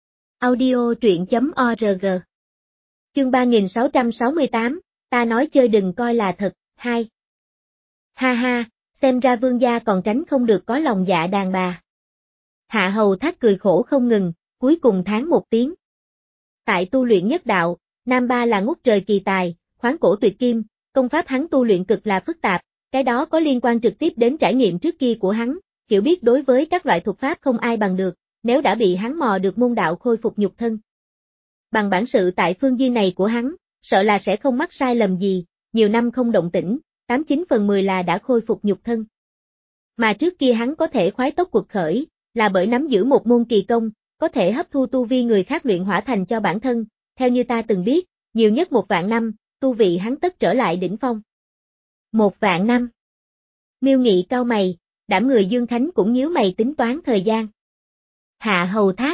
Audio truyện.org. Chương ba nghìn sáu trăm sáu mươi tám, ta nói chơi đừng coi là thật, hai. Ha ha, xem ra vương gia còn tránh không được có lòng dạ đàn bà. Hạ hầu thác cười khổ không ngừng, cuối cùng thán một tiếng. Tại tu luyện nhất đạo, Nam Ba là ngút trời kỳ tài, khoáng cổ tuyệt kim, công pháp hắn tu luyện cực là phức tạp, cái đó có liên quan trực tiếp đến trải nghiệm trước kia của hắn, hiểu biết đối với các loại thuật pháp không ai bằng được, nếu đã bị hắn mò được môn đạo khôi phục nhục thân. Bằng bản sự tại phương diện này của hắn, sợ là sẽ không mắc sai lầm gì, nhiều năm không động tĩnh, tám chín phần mười là đã khôi phục nhục thân. Mà trước kia hắn có thể khoái tốc quật khởi, là bởi nắm giữ một môn kỳ công, có thể hấp thu tu vi người khác luyện hỏa thành cho bản thân, theo như ta từng biết, nhiều nhất một vạn năm, tu vị hắn tất trở lại đỉnh phong. Một vạn năm. Miêu Nghị cau mày, đảm người Dương Khánh cũng nhíu mày tính toán thời gian. Hạ hầu thác.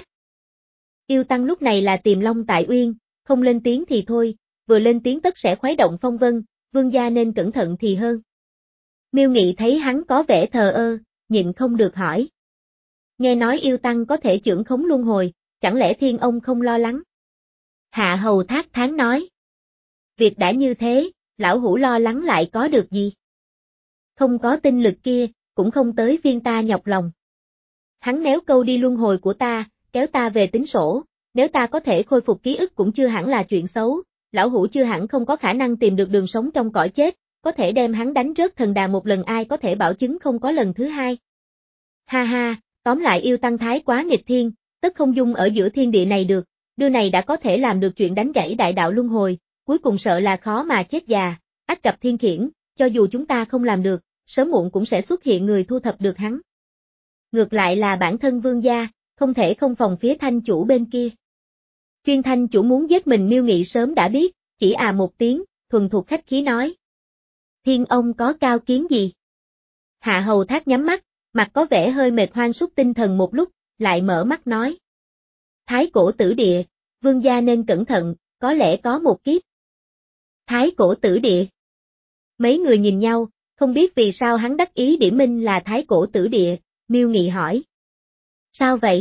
Yêu tăng lúc này là tìm long tại uyên, không lên tiếng thì thôi, vừa lên tiếng tất sẽ khuấy động phong vân, vương gia nên cẩn thận thì hơn. Miêu Nghị thấy hắn có vẻ thờ ơ, nhịn không được hỏi. Nghe nói yêu tăng có thể chưởng khống luân hồi, chẳng lẽ thiên ông không lo lắng? Hạ hầu thác thán nói. Việc đã như thế, lão hủ lo lắng lại có được gì? Không có tinh lực kia, cũng không tới phiên ta nhọc lòng. Hắn néo câu đi luân hồi của ta, kéo ta về tính sổ, nếu ta có thể khôi phục ký ức cũng chưa hẳn là chuyện xấu, lão hủ chưa hẳn không có khả năng tìm được đường sống trong cõi chết, có thể đem hắn đánh rớt thần đà một lần ai có thể bảo chứng không có lần thứ hai. Ha ha, tóm lại yêu tăng thái quá nghịch thiên, tất không dung ở giữa thiên địa này được, đưa này đã có thể làm được chuyện đánh gãy đại đạo luân hồi, cuối cùng sợ là khó mà chết già, ắt gặp thiên khiển, cho dù chúng ta không làm được, sớm muộn cũng sẽ xuất hiện người thu thập được hắn. Ngược lại là bản thân vương gia, không thể không phòng phía thanh chủ bên kia. Chuyên thanh chủ muốn giết mình Miêu Nghị sớm đã biết, chỉ à một tiếng, thuần thuộc khách khí nói. Thiên ông có cao kiến gì? Hạ hầu thác nhắm mắt, mặt có vẻ hơi mệt hoang sút tinh thần một lúc, lại mở mắt nói. Thái cổ tử địa, vương gia nên cẩn thận, có lẽ có một kiếp. Thái cổ tử địa. Mấy người nhìn nhau, không biết vì sao hắn đắc ý điểm minh là thái cổ tử địa, Miêu Nghị hỏi. Sao vậy?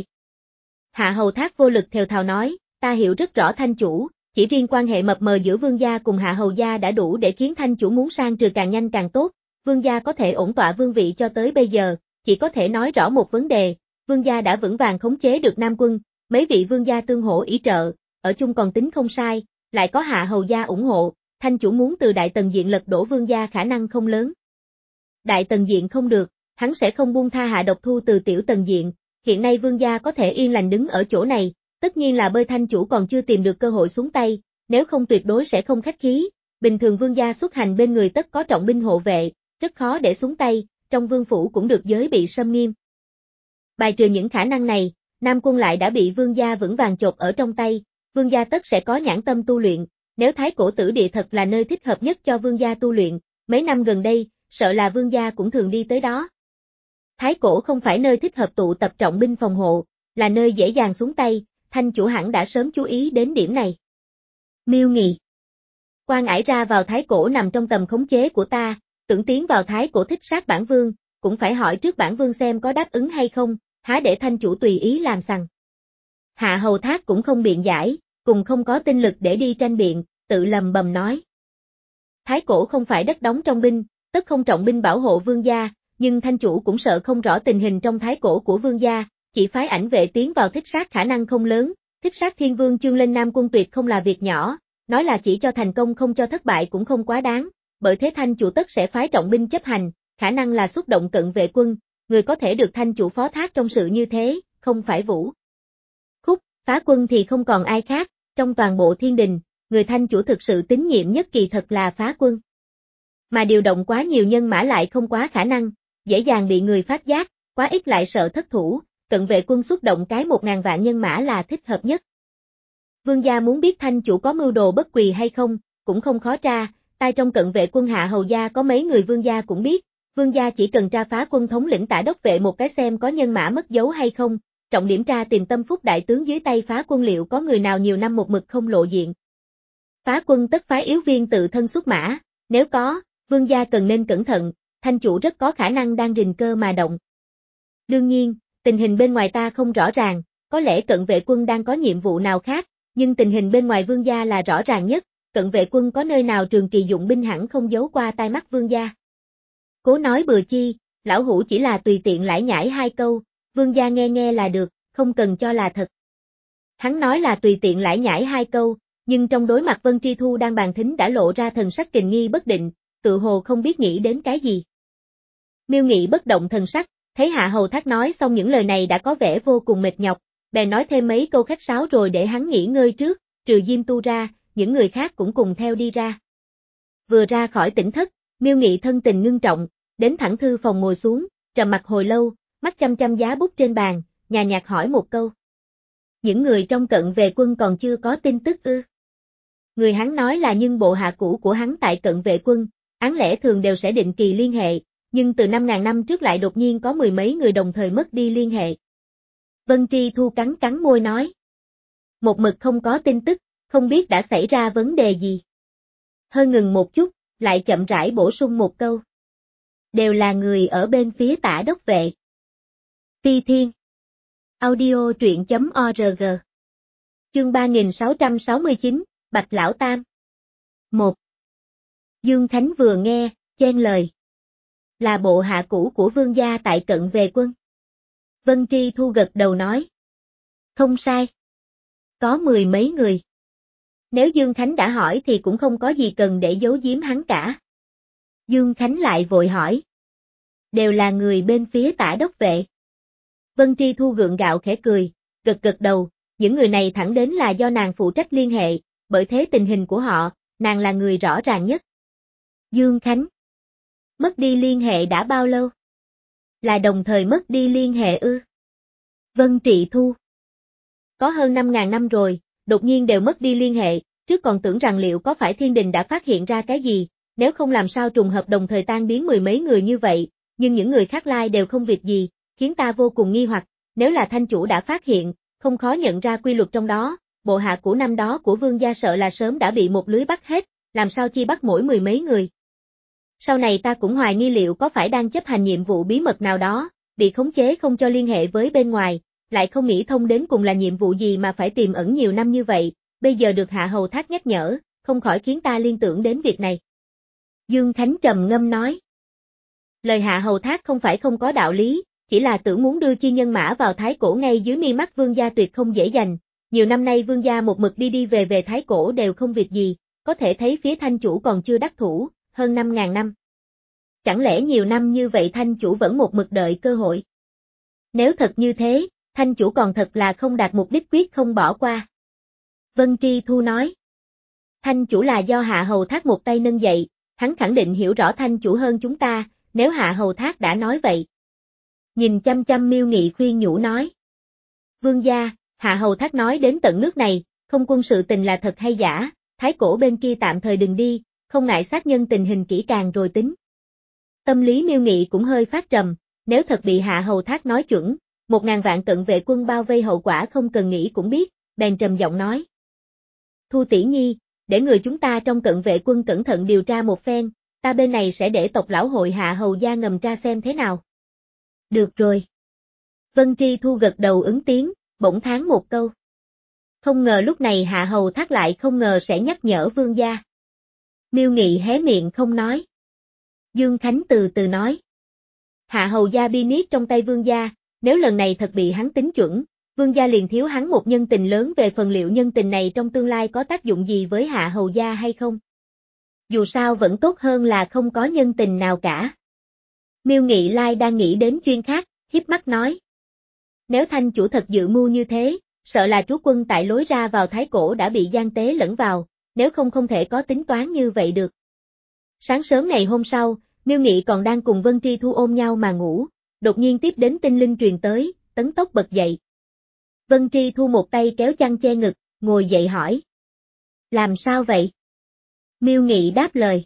Hạ hầu thác vô lực thều thào nói, ta hiểu rất rõ thanh chủ, chỉ riêng quan hệ mập mờ giữa vương gia cùng hạ hầu gia đã đủ để khiến thanh chủ muốn sang trừ càng nhanh càng tốt, vương gia có thể ổn tọa vương vị cho tới bây giờ, chỉ có thể nói rõ một vấn đề, vương gia đã vững vàng khống chế được Nam quân, mấy vị vương gia tương hỗ ý trợ, ở chung còn tính không sai, lại có hạ hầu gia ủng hộ, thanh chủ muốn từ đại tần diện lật đổ vương gia khả năng không lớn. Đại tần diện không được, hắn sẽ không buông tha hạ độc thu từ tiểu tần diện, hiện nay vương gia có thể yên lành đứng ở chỗ này, tất nhiên là bơi thanh chủ còn chưa tìm được cơ hội xuống tay, nếu không tuyệt đối sẽ không khách khí, bình thường vương gia xuất hành bên người tất có trọng binh hộ vệ, rất khó để xuống tay, trong vương phủ cũng được giới bị xâm nghiêm. Bài trừ những khả năng này, Nam quân lại đã bị vương gia vững vàng chộp ở trong tay, vương gia tất sẽ có nhãn tâm tu luyện, nếu thái cổ tử địa thật là nơi thích hợp nhất cho vương gia tu luyện, mấy năm gần đây, sợ là vương gia cũng thường đi tới đó. Thái cổ không phải nơi thích hợp tụ tập trọng binh phòng hộ, là nơi dễ dàng xuống tay, thanh chủ hẳn đã sớm chú ý đến điểm này. Miêu Nghị. Quan ải ra vào thái cổ nằm trong tầm khống chế của ta, tưởng tiến vào thái cổ thích sát bản vương, cũng phải hỏi trước bản vương xem có đáp ứng hay không, há để thanh chủ tùy ý làm sằng. Hạ hầu thác cũng không biện giải, cùng không có tinh lực để đi tranh biện, tự lầm bầm nói. Thái cổ không phải đất đóng trong binh, tất không trọng binh bảo hộ vương gia, nhưng thanh chủ cũng sợ không rõ tình hình trong thái cổ của vương gia, chỉ phái ảnh vệ tiến vào thích sát khả năng không lớn, thích sát thiên vương chương lên Nam quân tuyệt không là việc nhỏ, nói là chỉ cho thành công không cho thất bại cũng không quá đáng, bởi thế thanh chủ tất sẽ phái trọng binh chấp hành, khả năng là xuất động cận vệ quân, người có thể được thanh chủ phó thác trong sự như thế, không phải Vũ Khúc, phá quân thì không còn ai khác, trong toàn bộ thiên đình, người Thanh chủ thực sự tín nhiệm nhất kỳ thật là Phá Quân. Mà điều động quá nhiều nhân mã lại không quá khả năng, dễ dàng bị người phát giác, quá ít lại sợ thất thủ, Cận Vệ Quân xuất động cái một ngàn vạn nhân mã là thích hợp nhất. Vương gia muốn biết Thanh chủ có mưu đồ bất quỳ hay không, cũng không khó tra, tai trong Cận Vệ Quân hạ hầu gia có mấy người vương gia cũng biết, vương gia chỉ cần tra Phá Quân thống lĩnh Tả Đốc Vệ một cái xem có nhân mã mất dấu hay không, trọng điểm tra tìm tâm phúc đại tướng dưới tay Phá Quân liệu có người nào nhiều năm một mực không lộ diện. Phá Quân tất phái yếu viên tự thân xuất mã, nếu có, vương gia cần nên cẩn thận, Thanh chủ rất có khả năng đang rình cơ mà động. Đương nhiên, tình hình bên ngoài ta không rõ ràng, có lẽ Cận Vệ Quân đang có nhiệm vụ nào khác, nhưng tình hình bên ngoài vương gia là rõ ràng nhất, Cận Vệ Quân có nơi nào trường kỳ dụng binh hẳn không giấu qua tai mắt vương gia. Cố nói bừa chi, lão hủ chỉ là tùy tiện lải nhải hai câu, vương gia nghe nghe là được, không cần cho là thật. Hắn nói là tùy tiện lải nhải hai câu, nhưng trong đối mặt Vân Tri Thu đang bàn thính đã lộ ra thần sắc kình nghi bất định, tự hồ không biết nghĩ đến cái gì. Miêu Nghị bất động thần sắc, thấy Hạ Hầu Thác nói xong những lời này đã có vẻ vô cùng mệt nhọc, bèn nói thêm mấy câu khách sáo rồi để hắn nghỉ ngơi trước, trừ Diêm Tu ra, những người khác cũng cùng theo đi ra. Vừa ra khỏi tỉnh thất, Miêu Nghị thân tình ngưng trọng, đến thẳng thư phòng ngồi xuống, trầm mặc hồi lâu, mắt chăm chăm giá bút trên bàn, nhàn nhạt hỏi một câu. Những người trong Cận Vệ Quân còn chưa có tin tức ư? Người hắn nói là nhưng bộ hạ cũ của hắn tại Cận Vệ Quân, án lẽ thường đều sẽ định kỳ liên hệ, nhưng từ năm ngàn năm trước lại đột nhiên có mười mấy người đồng thời mất đi liên hệ. Vân Tri Thu cắn cắn môi nói. Một mực không có tin tức, không biết đã xảy ra vấn đề gì. Hơi ngừng một chút, lại chậm rãi bổ sung một câu. Đều là người ở bên phía Tả Đốc Vệ. Phi Thiên. Audio truyện chấm org. Chương ba nghìn sáu trăm sáu mươi chín, Bạch Lão Tam. một. Dương Khánh vừa nghe, chen lời. Là bộ hạ cũ của vương gia tại Cận Vệ Quân. Vân Tri Thu gật đầu nói. Không sai. Có mười mấy người. Nếu Dương Khánh đã hỏi thì cũng không có gì cần để giấu giếm hắn cả. Dương Khánh lại vội hỏi. Đều là người bên phía Tả Đốc Vệ. Vân Tri Thu gượng gạo khẽ cười, gật gật đầu, những người này thẳng đến là do nàng phụ trách liên hệ, bởi thế tình hình của họ, nàng là người rõ ràng nhất. Dương Khánh. Mất đi liên hệ đã bao lâu? Là đồng thời mất đi liên hệ ư? Vân Trị Thu. Có hơn năm ngàn năm rồi, đột nhiên đều mất đi liên hệ, trước còn tưởng rằng liệu có phải thiên đình đã phát hiện ra cái gì, nếu không làm sao trùng hợp đồng thời tan biến mười mấy người như vậy, nhưng những người khác lai đều không việc gì, khiến ta vô cùng nghi hoặc, nếu là Thanh chủ đã phát hiện, không khó nhận ra quy luật trong đó, bộ hạ của năm đó của vương gia sợ là sớm đã bị một lưới bắt hết, làm sao chi bắt mỗi mười mấy người. Sau này ta cũng hoài nghi liệu có phải đang chấp hành nhiệm vụ bí mật nào đó, bị khống chế không cho liên hệ với bên ngoài, lại không nghĩ thông đến cùng là nhiệm vụ gì mà phải tiềm ẩn nhiều năm như vậy, bây giờ được Hạ Hầu Thác nhắc nhở, không khỏi khiến ta liên tưởng đến việc này. Dương Khánh trầm ngâm nói. Lời Hạ Hầu Thác không phải không có đạo lý, chỉ là tưởng muốn đưa chi nhân mã vào Thái Cổ ngay dưới mi mắt vương gia tuyệt không dễ dành, nhiều năm nay vương gia một mực đi đi về về Thái Cổ đều không việc gì, có thể thấy phía Thanh chủ còn chưa đắc thủ, hơn năm ngàn năm. Chẳng lẽ nhiều năm như vậy Thanh chủ vẫn một mực đợi cơ hội? Nếu thật như thế, Thanh chủ còn thật là không đạt mục đích quyết không bỏ qua. Vân Tri Thu nói. Thanh chủ là do Hạ Hầu Thác một tay nâng dậy, hắn khẳng định hiểu rõ Thanh chủ hơn chúng ta, nếu Hạ Hầu Thác đã nói vậy. Nhìn chăm chăm Miêu Nghị khuyên nhủ nói. Vương gia, Hạ Hầu Thác nói đến tận nước này, không quân sự tình là thật hay giả, Thái Cổ bên kia tạm thời đừng đi, không ngại xác nhân tình hình kỹ càng rồi tính. Tâm lý Miêu Nghị cũng hơi phát trầm, nếu thật bị Hạ Hầu Thác nói chuẩn, một ngàn vạn Cận Vệ Quân bao vây hậu quả không cần nghĩ cũng biết, bèn trầm giọng nói. Thu tỷ nhi, để người chúng ta trong Cận Vệ Quân cẩn thận điều tra một phen, ta bên này sẽ để tộc lão hội Hạ Hầu gia ngầm tra xem thế nào. Được rồi. Vân Tri Thu gật đầu ứng tiếng, bỗng thán một câu. Không ngờ lúc này Hạ Hầu Thác lại không ngờ sẽ nhắc nhở vương gia. Miêu Nghị hé miệng không nói. Dương Khánh từ từ nói. Hạ Hầu gia bi niết trong tay vương gia, nếu lần này thật bị hắn tính chuẩn, vương gia liền thiếu hắn một nhân tình lớn về phần liệu nhân tình này trong tương lai có tác dụng gì với Hạ Hầu gia hay không. Dù sao vẫn tốt hơn là không có nhân tình nào cả. Miêu Nghị Lai đang nghĩ đến chuyên khác, hiếp mắt nói. Nếu Thanh chủ thật dự mưu như thế, sợ là trú quân tại lối ra vào Thái Cổ đã bị gian tế lẫn vào, nếu không không thể có tính toán như vậy được. Sáng sớm ngày hôm sau, Miêu Nghị còn đang cùng Vân Tri Thu ôm nhau mà ngủ, đột nhiên tiếp đến tinh linh truyền tới, tấn tốc bật dậy. Vân Tri Thu một tay kéo chăn che ngực, ngồi dậy hỏi. Làm sao vậy? Miêu Nghị đáp lời.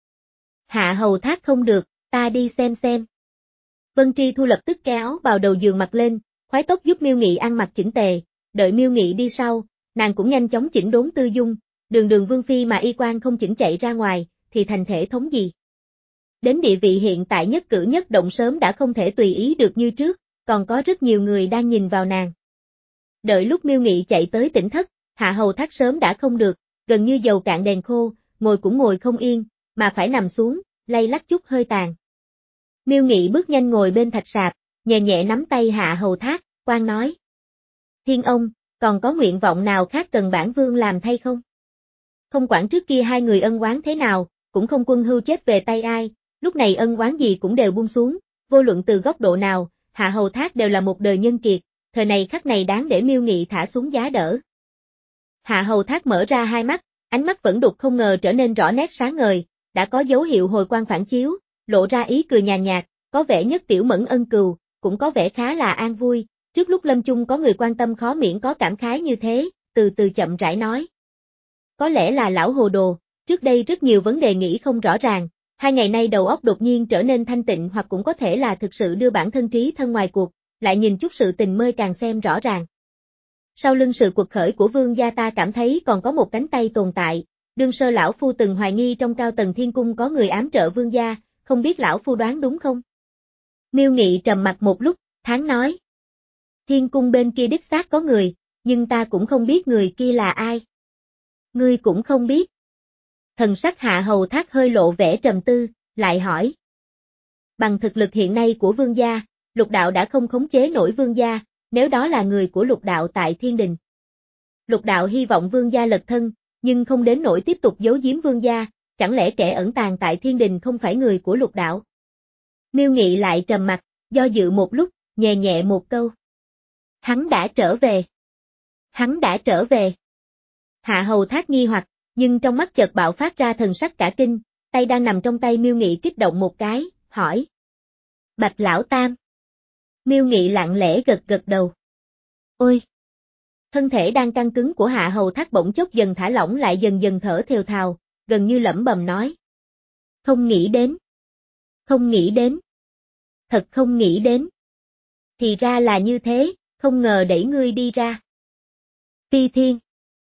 Hạ hầu thác không được, ta đi xem xem. Vân Tri Thu lập tức kéo vào đầu giường mặt lên, khoái tóc giúp Miêu Nghị ăn mặc chỉnh tề, đợi Miêu Nghị đi sau, nàng cũng nhanh chóng chỉnh đốn tư dung, đường đường vương phi mà y quan không chỉnh chạy ra ngoài, thì thành thể thống gì. Đến địa vị hiện tại nhất cử nhất động sớm đã không thể tùy ý được như trước, còn có rất nhiều người đang nhìn vào nàng. Đợi lúc Miêu Nghị chạy tới tỉnh thất, Hạ hầu thác sớm đã không được, gần như dầu cạn đèn khô, ngồi cũng ngồi không yên, mà phải nằm xuống, lay lắc chút hơi tàn. Miêu Nghị bước nhanh ngồi bên thạch sạp, nhẹ nhẹ nắm tay Hạ hầu thác, quan nói. Thiên ông, còn có nguyện vọng nào khác cần bản vương làm thay không? Không quản trước kia hai người ân oán thế nào, cũng không quân hưu chết về tay ai, lúc này ân oán gì cũng đều buông xuống, vô luận từ góc độ nào, Hạ hầu thác đều là một đời nhân kiệt, thời này khắc này đáng để Miêu Nghị thả xuống giá đỡ. Hạ hầu thác mở ra hai mắt, ánh mắt vẫn đục không ngờ trở nên rõ nét sáng ngời, đã có dấu hiệu hồi quang phản chiếu, lộ ra ý cười nhàn nhạt, có vẻ nhất tiểu mẫn ân cừu, cũng có vẻ khá là an vui, trước lúc lâm chung có người quan tâm khó miễn có cảm khái như thế, từ từ chậm rãi nói. Có lẽ là lão hồ đồ, trước đây rất nhiều vấn đề nghĩ không rõ ràng, hai ngày nay đầu óc đột nhiên trở nên thanh tịnh hoặc cũng có thể là thực sự đưa bản thân trí thân ngoài cuộc, lại nhìn chút sự tình mới càng xem rõ ràng. Sau lưng sự cuộc khởi của vương gia ta cảm thấy còn có một cánh tay tồn tại, đương sơ lão phu từng hoài nghi trong cao tầng thiên cung có người ám trợ vương gia, không biết lão phu đoán đúng không? Miêu Nghị trầm mặt một lúc, tháng nói. Thiên cung bên kia đích xác có người, nhưng ta cũng không biết người kia là ai. Ngươi cũng không biết. Thần sắc Hạ hầu thác hơi lộ vẻ trầm tư, lại hỏi. Bằng thực lực hiện nay của vương gia, lục đạo đã không khống chế nổi vương gia, nếu đó là người của lục đạo tại thiên đình. Lục đạo hy vọng vương gia lật thân, nhưng không đến nỗi tiếp tục giấu giếm vương gia, chẳng lẽ kẻ ẩn tàng tại thiên đình không phải người của lục đạo? Miêu Nghị lại trầm mặt, do dự một lúc, nhẹ nhẹ một câu. Hắn đã trở về. Hắn đã trở về. Hạ hầu thác nghi hoặc, nhưng trong mắt chợt bạo phát ra thần sắc cả kinh, tay đang nằm trong tay Miêu Nghị kích động một cái, hỏi. Bạch lão tam. Miêu Nghị lặng lẽ gật gật đầu. Ôi! Thân thể đang căng cứng của Hạ hầu thác bỗng chốc dần thả lỏng lại dần dần thở thều thào, gần như lẩm bẩm nói. Không nghĩ đến. Không nghĩ đến. Thật không nghĩ đến. Thì ra là như thế, không ngờ đẩy ngươi đi ra. Phi Thiên.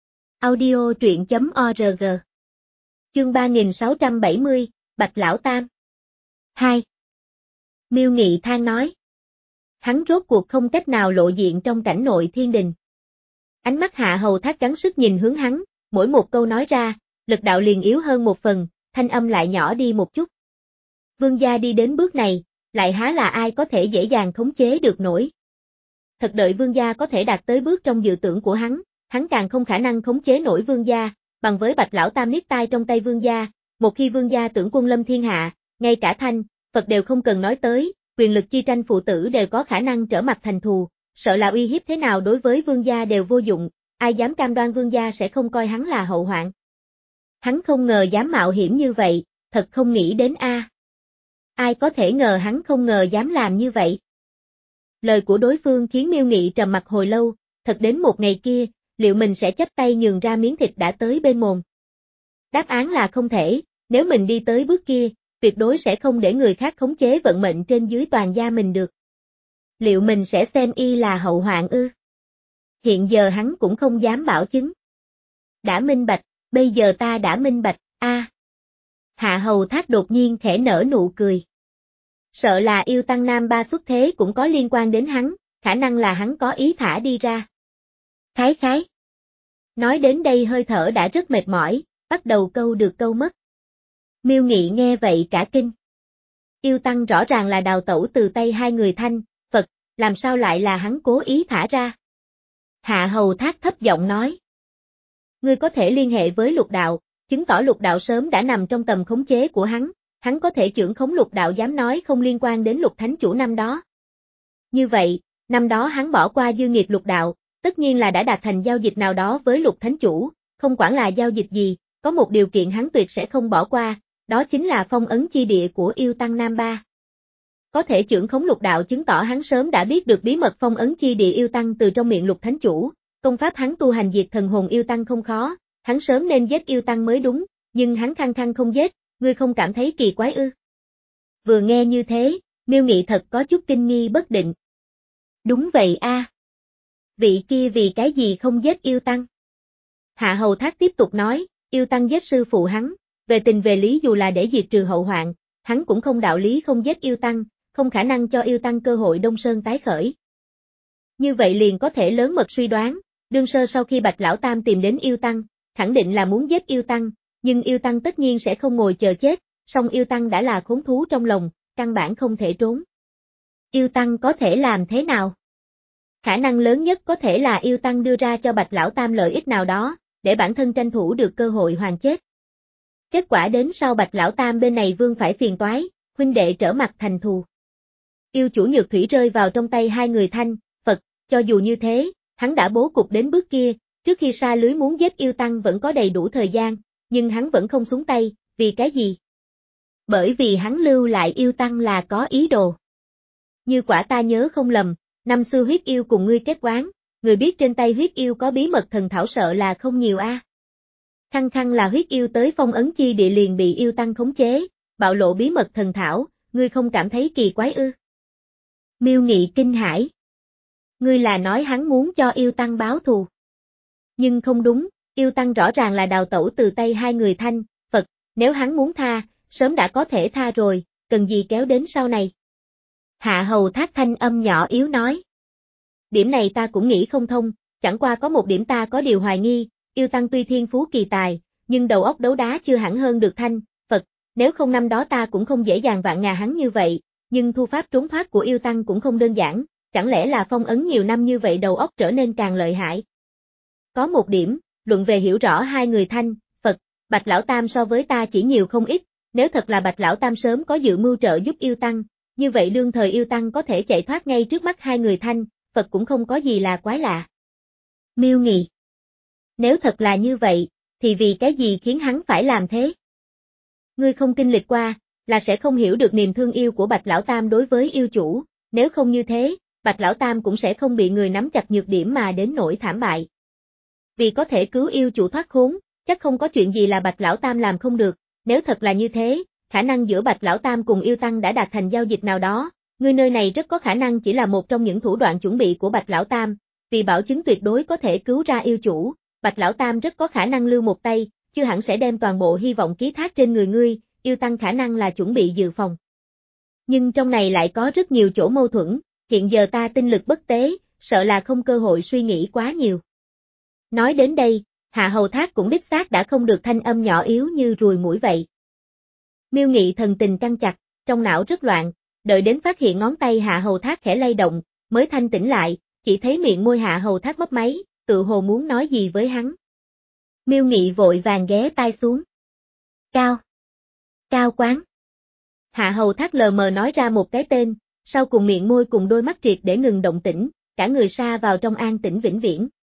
Audio truyện chấm org. Chương ba nghìn sáu trăm bảy mươi, Bạch Lão Tam. hai. Miêu Nghị than nói. Hắn rốt cuộc không cách nào lộ diện trong cảnh nội thiên đình. Ánh mắt Hạ hầu thác gắng sức nhìn hướng hắn, mỗi một câu nói ra, lực đạo liền yếu hơn một phần, thanh âm lại nhỏ đi một chút. Vương gia đi đến bước này, lại há là ai có thể dễ dàng khống chế được nổi. Thật đợi vương gia có thể đạt tới bước trong dự tưởng của hắn, hắn càng không khả năng khống chế nổi vương gia, bằng với Bạch Lão Tam niết tai trong tay vương gia, một khi vương gia tưởng quân lâm thiên hạ, ngay cả Thanh, Phật đều không cần nói tới, quyền lực chi tranh phụ tử đều có khả năng trở mặt thành thù, sợ là uy hiếp thế nào đối với vương gia đều vô dụng, ai dám cam đoan vương gia sẽ không coi hắn là hậu hoạn. Hắn không ngờ dám mạo hiểm như vậy, thật không nghĩ đến a. À. Ai có thể ngờ hắn không ngờ dám làm như vậy. Lời của đối phương khiến Miêu Nghị trầm mặc hồi lâu, thật đến một ngày kia, liệu mình sẽ chấp tay nhường ra miếng thịt đã tới bên mồm? Đáp án là không thể, nếu mình đi tới bước kia, tuyệt đối sẽ không để người khác khống chế vận mệnh trên dưới toàn gia mình được. Liệu mình sẽ xem y là hậu hoạn ư? Hiện giờ hắn cũng không dám bảo chứng. Đã minh bạch, bây giờ ta đã minh bạch, a. À. Hạ hầu thác đột nhiên khẽ nở nụ cười. Sợ là yêu tăng nam ba xuất thế cũng có liên quan đến hắn, khả năng là hắn có ý thả đi ra. Khái khái. Nói đến đây hơi thở đã rất mệt mỏi, bắt đầu câu được câu mất. Miêu Nghị nghe vậy cả kinh. Yêu tăng rõ ràng là đào tẩu từ tay hai người Thanh, Phật, làm sao lại là hắn cố ý thả ra? Hạ hầu thác thấp giọng nói. Ngươi có thể liên hệ với lục đạo, chứng tỏ lục đạo sớm đã nằm trong tầm khống chế của hắn, hắn có thể chưởng khống lục đạo dám nói không liên quan đến lục thánh chủ năm đó. Như vậy, năm đó hắn bỏ qua dư nghiệt lục đạo, tất nhiên là đã đạt thành giao dịch nào đó với Lục Thánh Chủ, không quản là giao dịch gì, có một điều kiện hắn tuyệt sẽ không bỏ qua, đó chính là phong ấn chi địa của yêu tăng Nam Ba. Có thể trưởng khống lục đạo chứng tỏ hắn sớm đã biết được bí mật phong ấn chi địa yêu tăng từ trong miệng Lục Thánh Chủ, công pháp hắn tu hành diệt thần hồn yêu tăng không khó, hắn sớm nên giết yêu tăng mới đúng, nhưng hắn khăng khăng không giết, ngươi không cảm thấy kỳ quái ư? Vừa nghe như thế, Miêu Nghị thật có chút kinh nghi bất định. Đúng vậy a. Vị kia vì cái gì không giết yêu tăng? Hạ Hầu Thác tiếp tục nói, yêu tăng giết sư phụ hắn, về tình về lý dù là để diệt trừ hậu hoạn, hắn cũng không đạo lý không giết yêu tăng, không khả năng cho yêu tăng cơ hội Đông Sơn tái khởi. Như vậy liền có thể lớn mật suy đoán, đương sơ sau khi Bạch Lão Tam tìm đến yêu tăng, khẳng định là muốn giết yêu tăng, nhưng yêu tăng tất nhiên sẽ không ngồi chờ chết, song yêu tăng đã là khốn thú trong lòng, căn bản không thể trốn. Yêu tăng có thể làm thế nào? Khả năng lớn nhất có thể là yêu tăng đưa ra cho Bạch Lão Tam lợi ích nào đó, để bản thân tranh thủ được cơ hội hoàn chết. Kết quả đến sau Bạch Lão Tam bên này vương phải phiền toái, huynh đệ trở mặt thành thù. Yêu chủ Nhược Thủy rơi vào trong tay hai người Thanh, Phật, cho dù như thế, hắn đã bố cục đến bước kia, trước khi sa lưới muốn giết yêu tăng vẫn có đầy đủ thời gian, nhưng hắn vẫn không xuống tay, vì cái gì? Bởi vì hắn lưu lại yêu tăng là có ý đồ. Như quả ta nhớ không lầm, năm xưa huyết yêu cùng ngươi kết oán, người biết trên tay huyết yêu có bí mật thần thảo sợ là không nhiều a. À. Khăng khăng là huyết yêu tới phong ấn chi địa liền bị yêu tăng khống chế, bạo lộ bí mật thần thảo, ngươi không cảm thấy kỳ quái ư? Miêu Nghị kinh hãi. Ngươi là nói hắn muốn cho yêu tăng báo thù. Nhưng không đúng, yêu tăng rõ ràng là đào tẩu từ tay hai người Thanh, Phật, nếu hắn muốn tha, sớm đã có thể tha rồi, cần gì kéo đến sau này. Hạ Hầu Thác thanh âm nhỏ yếu nói. Điểm này ta cũng nghĩ không thông, chẳng qua có một điểm ta có điều hoài nghi, yêu tăng tuy thiên phú kỳ tài, nhưng đầu óc đấu đá chưa hẳn hơn được Thanh, Phật, nếu không năm đó ta cũng không dễ dàng vạn ngà hắn như vậy, nhưng thu pháp trốn thoát của yêu tăng cũng không đơn giản, chẳng lẽ là phong ấn nhiều năm như vậy đầu óc trở nên càng lợi hại. Có một điểm, luận về hiểu rõ hai người Thanh, Phật, Bạch Lão Tam so với ta chỉ nhiều không ít, nếu thật là Bạch Lão Tam sớm có dự mưu trợ giúp yêu tăng, như vậy đương thời yêu tăng có thể chạy thoát ngay trước mắt hai người Thanh, Phật cũng không có gì là quái lạ. Miêu Nghị. Nếu thật là như vậy, thì vì cái gì khiến hắn phải làm thế? Ngươi không kinh lịch qua, là sẽ không hiểu được niềm thương yêu của Bạch Lão Tam đối với yêu chủ, nếu không như thế, Bạch Lão Tam cũng sẽ không bị người nắm chặt nhược điểm mà đến nỗi thảm bại. Vì có thể cứu yêu chủ thoát khốn, chắc không có chuyện gì là Bạch Lão Tam làm không được, nếu thật là như thế, khả năng giữa Bạch Lão Tam cùng yêu tăng đã đạt thành giao dịch nào đó, ngươi nơi này rất có khả năng chỉ là một trong những thủ đoạn chuẩn bị của Bạch Lão Tam, vì bảo chứng tuyệt đối có thể cứu ra yêu chủ, Bạch Lão Tam rất có khả năng lưu một tay, chứ hẳn sẽ đem toàn bộ hy vọng ký thác trên người ngươi, yêu tăng khả năng là chuẩn bị dự phòng. Nhưng trong này lại có rất nhiều chỗ mâu thuẫn, hiện giờ ta tinh lực bất tế, sợ là không cơ hội suy nghĩ quá nhiều. Nói đến đây, Hạ Hầu Thác cũng đích xác đã không được thanh âm nhỏ yếu như ruồi muỗi vậy. Miêu Nghị thần tình căng chặt, trong não rất loạn, đợi đến phát hiện ngón tay Hạ Hầu Thác khẽ lay động, mới thanh tỉnh lại, chỉ thấy miệng môi Hạ Hầu Thác mấp máy, tự hồ muốn nói gì với hắn. Miêu Nghị vội vàng ghé tai xuống. Cao. Cao Quán. Hạ Hầu Thác lờ mờ nói ra một cái tên, sau cùng miệng môi cùng đôi mắt triệt để ngừng động tĩnh, cả người sa vào trong an tĩnh vĩnh viễn.